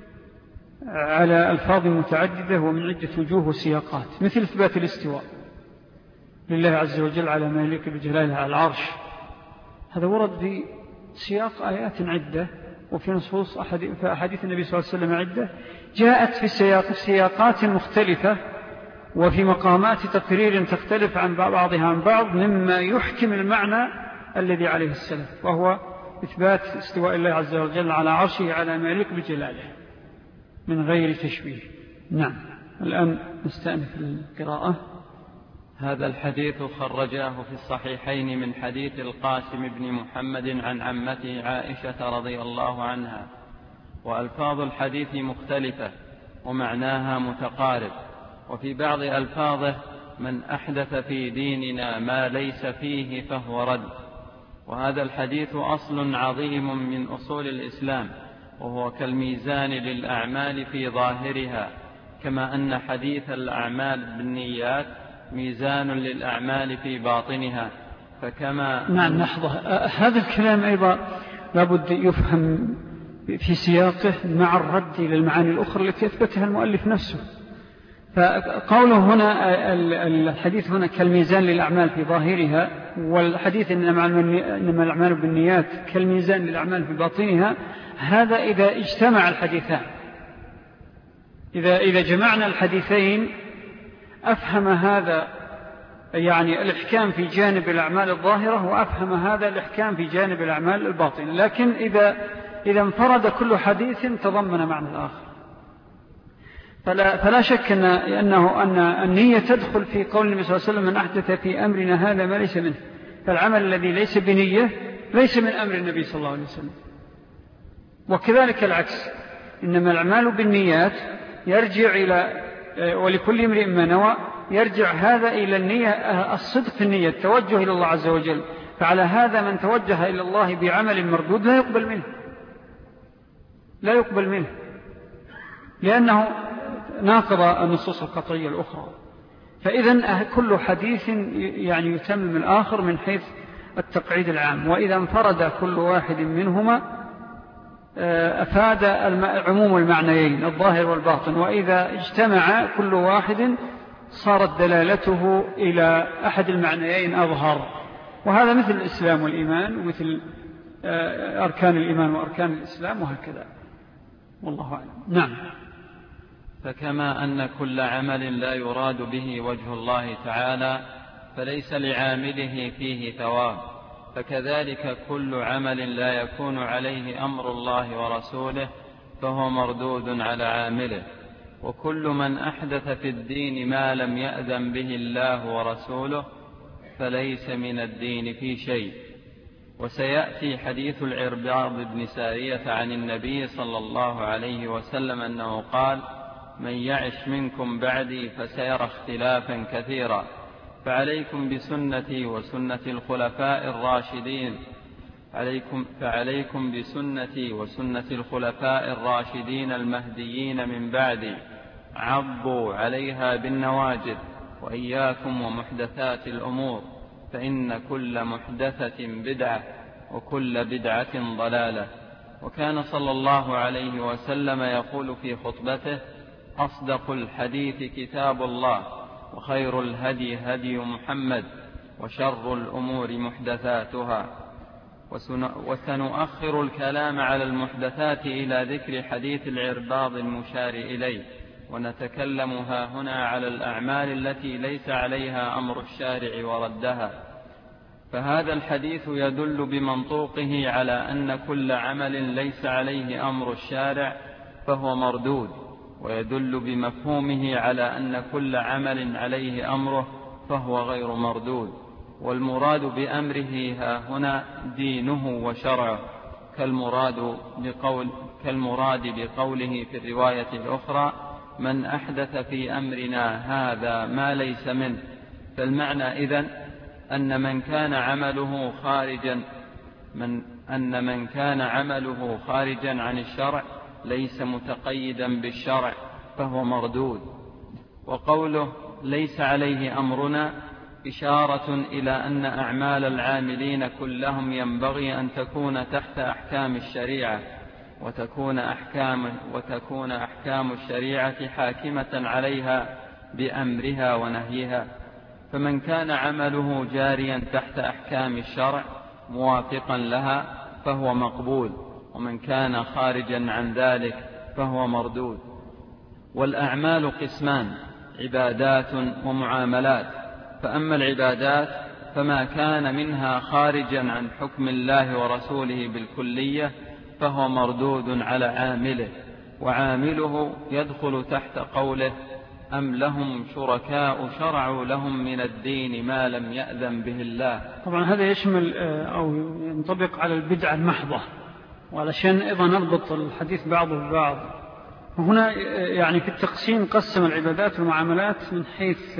على ألفاظ متعددة ومن عدة وجوه وسياقات، مثل إثبات الاستواء لله عز وجل على ما يليق بجلاله على العرش، هذا ورد في سياق آيات عدة، وفي نصوص أحاديث النبي صلى الله عليه وسلم عدة جاءت في سياق سياقات مختلفة وفي مقامات تقرير تختلف عن بعضها عن بعض، مما يحكم المعنى الذي عليه السلف، وهو إثبات استواء الله عز وجل على عرشه على ما يليق بجلاله من غير تشبيه. نعم، الآن نستأنف القراءة. هذا الحديث خرجاه في الصحيحين من حديث القاسم بن محمد عن عمته عائشة رضي الله عنها، وألفاظ الحديث مختلفة ومعناها متقارب، وفي بعض ألفاظه: من أحدث في ديننا ما ليس فيه فهو رد. وهذا الحديث أصل عظيم من أصول الإسلام، وهو كالميزان للأعمال في ظاهرها، كما أن حديث الأعمال بالنيات ميزان للأعمال في باطنها. فكما نعم، لحظة، هذا الكلام أيضا لابد يفهم في سياقه مع الرد إلى المعاني الأخرى التي أثبتها المؤلف نفسه. فقوله هنا الحديث هنا كالميزان للأعمال في ظاهرها، والحديث إنما الأعمال بالنيات كالميزان للأعمال في باطنها، هذا إذا اجتمع الحديثان. إذا إذا جمعنا الحديثين أفهم هذا يعني الإحكام في جانب الأعمال الظاهرة، وأفهم هذا الإحكام في جانب الأعمال الباطنة. لكن إذا إذا انفرد كل حديث تضمن معنى الآخر. فلا, فلا شك أن أنه أن النية تدخل في قول النبي صلى الله عليه وسلم: من أحدث في أمرنا هذا ما ليس منه. فالعمل الذي ليس بنية ليس من أمر النبي صلى الله عليه وسلم. وكذلك العكس، إنما الأعمال بالنيات يرجع إلى ولكل امرئ ما نوى، يرجع هذا إلى النية، الصدق في النية، التوجه إلى الله عز وجل. فعلى هذا من توجه إلى الله بعمل مردود لا يقبل منه، لا يقبل منه، لأنه ناقض النصوص القطعية الأخرى. فإذن كل حديث يعني يتمم الآخر من حيث التقعيد العام، وإذا انفرد كل واحد منهما أفاد عموم المعنيين الظاهر والباطن، وإذا اجتمع كل واحد صارت دلالته إلى أحد المعنيين أظهر. وهذا مثل الإسلام والإيمان، ومثل أركان الإيمان وأركان الإسلام، وهكذا. والله أعلم. نعم. فكما أن كل عمل لا يراد به وجه الله تعالى فليس لعامله فيه ثواب، فكذلك كل عمل لا يكون عليه أمر الله ورسوله فهو مردود على عامله. وكل من أحدث في الدين ما لم يأذن به الله ورسوله فليس من الدين في شيء. وسيأتي حديث العرباض بن سارية عن النبي صلى الله عليه وسلم أنه قال: من يعش منكم بعدي فسيرى اختلافا كثيرا، فعليكم بسنتي وسنة الخلفاء الراشدين عليكم فعليكم بسنتي وسنة الخلفاء الراشدين المهديين من بعدي، عضوا عليها بالنواجذ، وإياكم ومحدثات الأمور، فإن كل محدثة بدعة وكل بدعة ضلالة. وكان صلى الله عليه وسلم يقول في خطبته: أصدق الحديث كتاب الله، وخير الهدي هدي محمد، وشر الأمور محدثاتها. وسنؤخر الكلام على المحدثات إلى ذكر حديث العرباض المشار إليه، ونتكلم ها هنا على الأعمال التي ليس عليها أمر الشارع وردها. فهذا الحديث يدل بمنطوقه على أن كل عمل ليس عليه أمر الشارع فهو مردود، ويدل بمفهومه على أن كل عمل عليه أمره فهو غير مردود. والمراد بأمره ها هنا دينه وشرعه، كالمراد بقول كالمراد بقوله في الرواية الأخرى: من أحدث في أمرنا هذا ما ليس منه. فالمعنى إذن أن من كان عمله خارجا من أن من كان عمله خارجا عن الشرع ليس متقيدا بالشرع فهو مردود. وقوله ليس عليه أمرنا إشارة إلى أن أعمال العاملين كلهم ينبغي أن تكون تحت أحكام الشريعة، وتكون أحكام, وتكون أحكام الشريعة حاكمة عليها بأمرها ونهيها. فمن كان عمله جاريا تحت أحكام الشرع موافقا لها فهو مقبول، ومن كان خارجا عن ذلك فهو مردود. والأعمال قسمان: عبادات ومعاملات. فأما العبادات فما كان منها خارجا عن حكم الله ورسوله بالكلية فهو مردود على عامله، وعامله يدخل تحت قوله: أم لهم شركاء شرعوا لهم من الدين ما لم يأذن به الله. طبعا هذا يشمل أو ينطبق على البدعة المحضة، وعلشان أيضا نربط الحديث بعضه ببعض. وهنا يعني في التقسيم قسم العبادات والمعاملات من حيث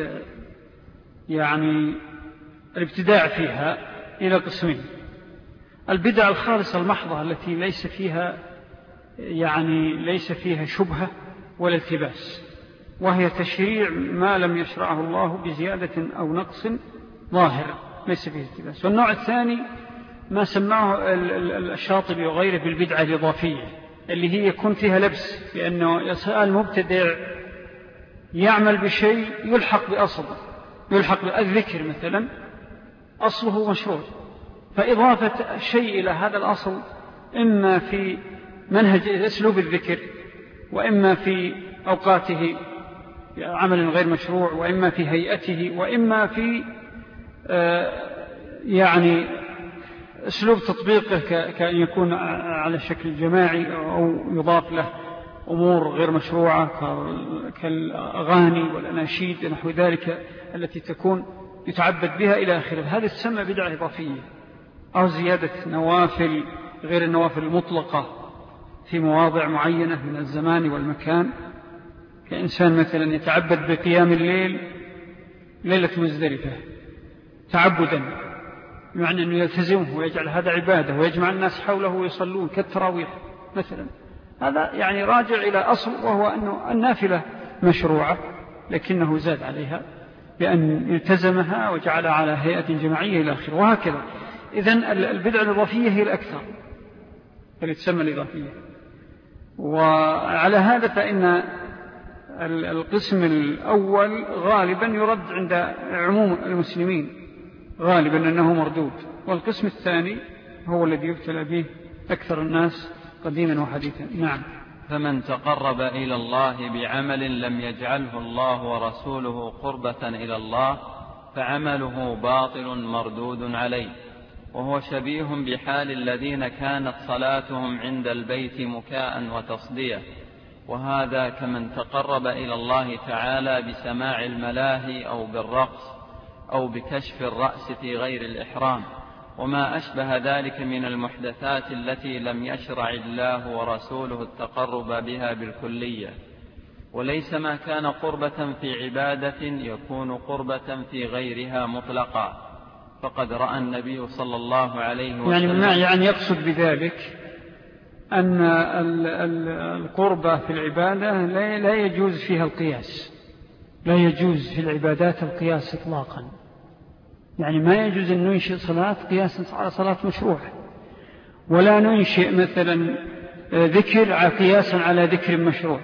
يعني الابتداع فيها إلى قسمين: البدعة الخالصة المحضة التي ليس فيها يعني ليس فيها شبهة ولا التباس، وهي تشريع ما لم يشرعه الله بزيادة أو نقص ظاهر ليس فيه التباس. والنوع الثاني ما سماه الشاطبي وغيره بالبدعة الإضافية، اللي هي يكون فيها لبس، لأنه يسأل مبتدع يعمل بشيء يلحق بأصل، يلحق بالذكر مثلا أصله مشروع، فإضافة شيء إلى هذا الأصل إما في منهج أسلوب الذكر، وإما في أوقاته عمل غير مشروع، وإما في هيئته، وإما في يعني أسلوب تطبيقه كأن يكون على شكل جماعي أو يضاف له أمور غير مشروعة كالأغاني والأناشيد نحو ذلك التي تكون يتعبد بها إلى آخره. هذا تسمى بدعة إضافية، أو زيادة نوافل غير النوافل المطلقة في مواضع معينة من الزمان والمكان، كإنسان مثلا يتعبد بقيام الليل ليلة مزدلفة تعبدا، يعني أنه يلتزمه ويجعل هذا عبادة ويجمع الناس حوله ويصلون كالتراويح مثلا. هذا يعني راجع إلى أصل، وهو أنه النافلة مشروعة لكنه زاد عليها بأن التزمها وجعلها على هيئة جماعية إلى آخره. وهكذا إذن البدع الإضافية هي الأكثر اللي تسمى الإضافية. وعلى هذا فإن القسم الأول غالبا يرد عند عموم المسلمين غالبا أنه مردود، والقسم الثاني هو الذي يبتلى به أكثر الناس قديما وحديثا. نعم. فمن تقرب إلى الله بعمل لم يجعله الله ورسوله قربة إلى الله فعمله باطل مردود عليه، وهو شبيه بحال الذين كانت صلاتهم عند البيت مكاء وتصدية، وهذا كمن تقرب إلى الله تعالى بسماع الملاهي أو بالرقص أو بكشف الرأس في غير الإحرام وما أشبه ذلك من المحدثات التي لم يشرع الله ورسوله التقرب بها بالكلية. وليس ما كان قربة في عبادة يكون قربة في غيرها مطلقا، فقد رأى النبي صلى الله عليه وسلم يعني, يعني يقصد بذلك أن القربة في العبادة لا يجوز فيها القياس، لا يجوز في العبادات القياس إطلاقا. يعني ما يجوز أن ننشئ صلاة قياسا على صلاة مشروع، ولا ننشئ مثلا ذكر قياسا على ذكر مشروع،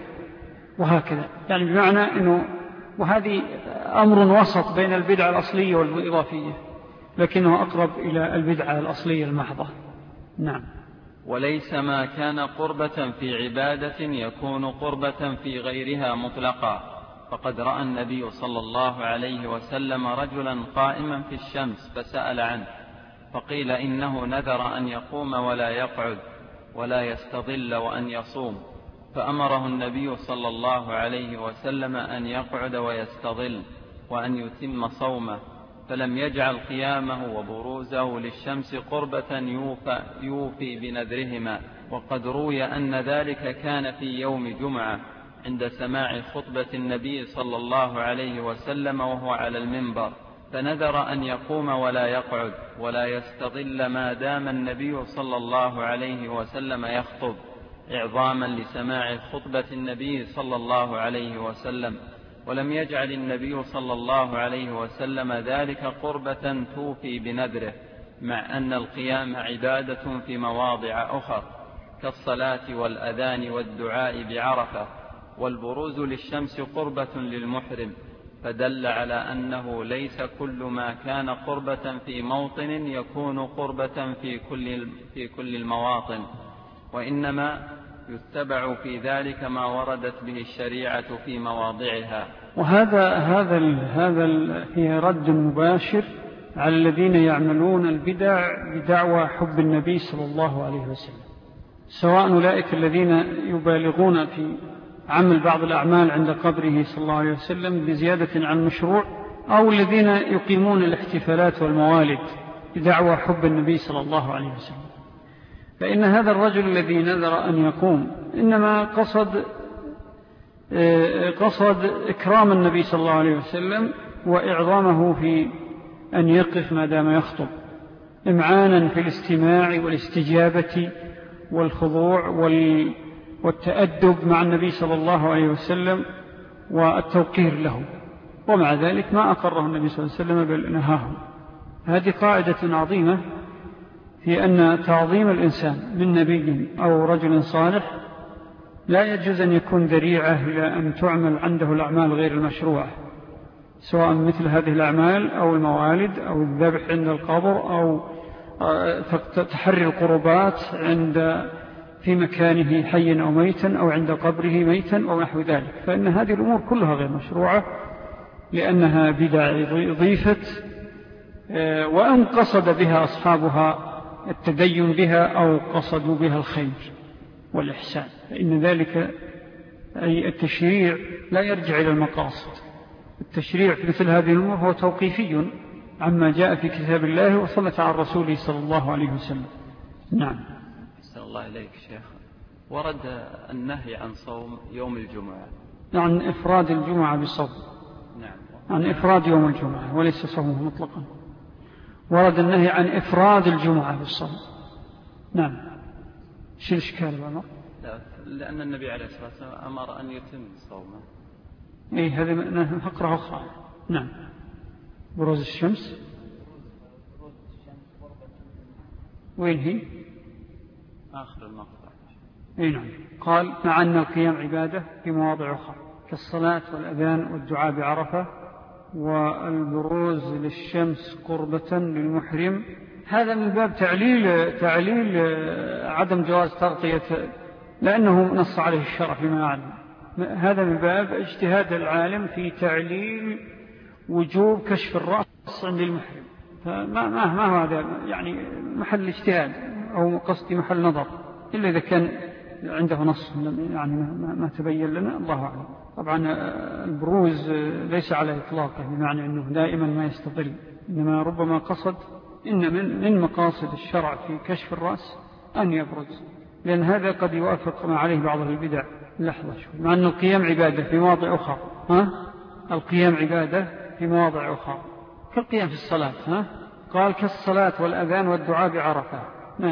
وهكذا. يعني بمعنى أنه وهذه أمر وسط بين البدعة الأصلية والإضافية، لكنه أقرب إلى البدعة الأصلية المحضة. نعم. وليس ما كان قربة في عبادة يكون قربة في غيرها مطلقا، فقد رأى النبي صلى الله عليه وسلم رجلا قائما في الشمس فسأل عنه، فقيل إنه نذر أن يقوم ولا يقعد ولا يستظل وأن يصوم، فأمره النبي صلى الله عليه وسلم أن يقعد ويستظل وأن يتم صومه، فلم يجعل قيامه وبروزه للشمس قربة يوفى, يوفي بنذرهما. وقد روي أن ذلك كان في يوم جمعة عند سماع خطبة النبي صلى الله عليه وسلم وهو على المنبر، فنذر أن يقوم ولا يقعد ولا يستظل ما دام النبي صلى الله عليه وسلم يخطب، إعظاما لسماع خطبة النبي صلى الله عليه وسلم. ولم يجعل النبي صلى الله عليه وسلم ذلك قربة توفي بنذره، مع أن القيام عبادة في مواضع أخر كالصلاة والأذان والدعاء بعرفة، والبروز للشمس قربة للمحرم، فدل على أنه ليس كل ما كان قربة في موطن يكون قربة في كل, في كل المواطن، وإنما يتبع في ذلك ما وردت به الشريعة في مواضعها. وهذا هذا ال هذا ال هي رد مباشر على الذين يعملون البدع بدعوى حب النبي صلى الله عليه وسلم، سواء أولئك الذين يبالغون في عمل بعض الأعمال عند قبره صلى الله عليه وسلم بزيادة عن مشروع، أو الذين يقيمون الاحتفالات والموالد بدعوى حب النبي صلى الله عليه وسلم. فإن هذا الرجل الذي نذر أن يقوم إنما قصد قصد إكرام النبي صلى الله عليه وسلم وإعظامه في أن يقف ما دام يخطب، إمعانا في الاستماع والاستجابة والخضوع والتأدب مع النبي صلى الله عليه وسلم والتوقير له، ومع ذلك ما أقره النبي صلى الله عليه وسلم بل نهاه. هذه قاعدة عظيمة في أن تعظيم الإنسان من نبي أو رجل صالح لا يجوز أن يكون ذريعة إلى أن تعمل عنده الأعمال غير المشروعة، سواء مثل هذه الأعمال أو الموالد أو الذبح عند القبر أو تحري القربات عند في مكانه حيا أو ميتا أو عند قبره ميتا أو نحو ذلك، فإن هذه الأمور كلها غير مشروعة لأنها بدع ضيفت، وأن قصد بها أصحابها التدين بها أو قصدوا بها الخير والإحسان، فإن ذلك أي التشريع لا يرجع إلى المقاصد. التشريع في مثل هذه الأمور هو توقيفي عما جاء في كتاب الله وصلت عن رسوله صلى الله عليه وسلم. نعم. أحسن الله إليك شيخ. ورد النهي عن صوم يوم الجمعة، عن إفراد الجمعة بالصوم. نعم. عن إفراد يوم الجمعة وليس صومه مطلقا. ورد النهي عن إفراد الجمعة بالصوم. نعم. شو الإشكال بأمر؟ لا، لأن النبي عليه الصلاة والسلام أمر أن يتم صومه. إيه هذه فقرة أخرى. نعم. بروز الشمس. وين هي؟ آخر المقطع. أي نعم. قال مع أن القيام عبادة في مواضع أخرى كالصلاة والأذان والدعاء بعرفة والبروز للشمس قربة للمحرم. هذا من باب تعليل تعليل عدم جواز تغطية لأنه نص عليه الشرع فيما أعلم. هذا من باب اجتهاد العالم في تعليل وجوب كشف الرأس عند المحرم. فما ما ما هو هذا يعني محل اجتهاد أو قصدي محل نظر إلا إذا كان عنده نص يعني ما, ما تبين لنا الله أعلم. طبعا البروز ليس على إطلاقه بمعنى أنه دائما ما يستطيل، إنما ربما قصد إن من, من مقاصد الشرع في كشف الرأس أن يبرز، لأن هذا قد يوافق ما عليه بعض البدع. لحظة شوي. مع أن القيام عبادة في مواضع أخرى، ها؟ القيام عبادة في مواضع أخرى كالقيام في الصلاة، ها؟ قال كالصلاة والأذان والدعاء بعرفة.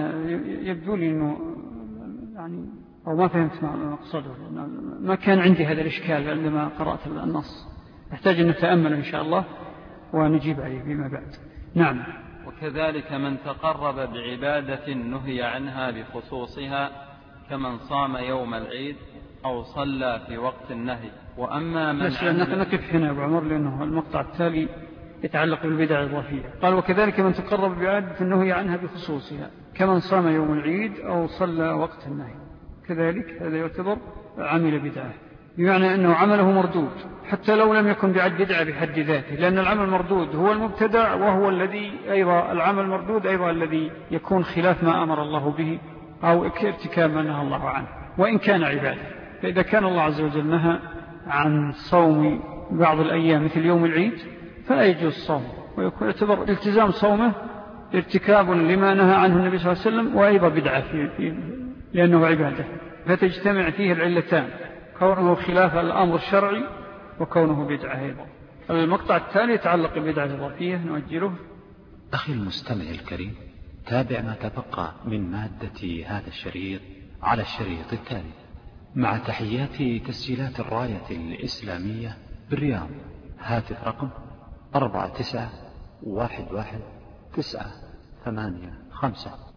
يبدو لي أنه يعني أو ما فهمت ما أقصده، ما كان عندي هذا الإشكال عندما قرأت النص. أحتاج أن نتأمل إن شاء الله ونجيب عليه فيما بعد. نعم. وكذلك من تقرب بعبادة نهي عنها بخصوصها كمن صام يوم العيد أو صلى في وقت النهي. وأما من بس نقف هنا أبو عمر لأنه المقطع التالي يتعلق بالبدع الإضافية. قال وكذلك من تقرب بعبادة نهي عنها بخصوصها كمن صام يوم العيد أو صلى وقت النهي، كذلك هذا يعتبر عمل بدعة، بمعنى أنه عمله مردود حتى لو لم يكن بعد بدعة بحد ذاته، لأن العمل المردود هو المبتدع، وهو الذي أيضا العمل المردود أيضا الذي يكون خلاف ما أمر الله به أو ارتكاب ما نهى الله عنه وإن كان عبادة. فإذا كان الله عز وجل نهى عن صوم بعض الأيام مثل يوم العيد فلا يجوز الصوم، ويكون يعتبر التزام صومه ارتكاب لما نهى عنه النبي صلى الله عليه وسلم وأيضا بدعة فيه فيه لأنه عبادة. فتجتمع فيه العلتان، كونه خلاف الأمر الشرعي وكونه بدعة أيضا. المقطع التالي يتعلق بالبدعة الإضافية نؤجله. أخي المستمع الكريم، تابع ما تبقى من مادة هذا الشريط على الشريط التالي مع تحيات تسجيلات الراية الإسلامية بالرياض. هاتف رقم أربعة تسعة واحد واحد تسعة ثمانية خمسة.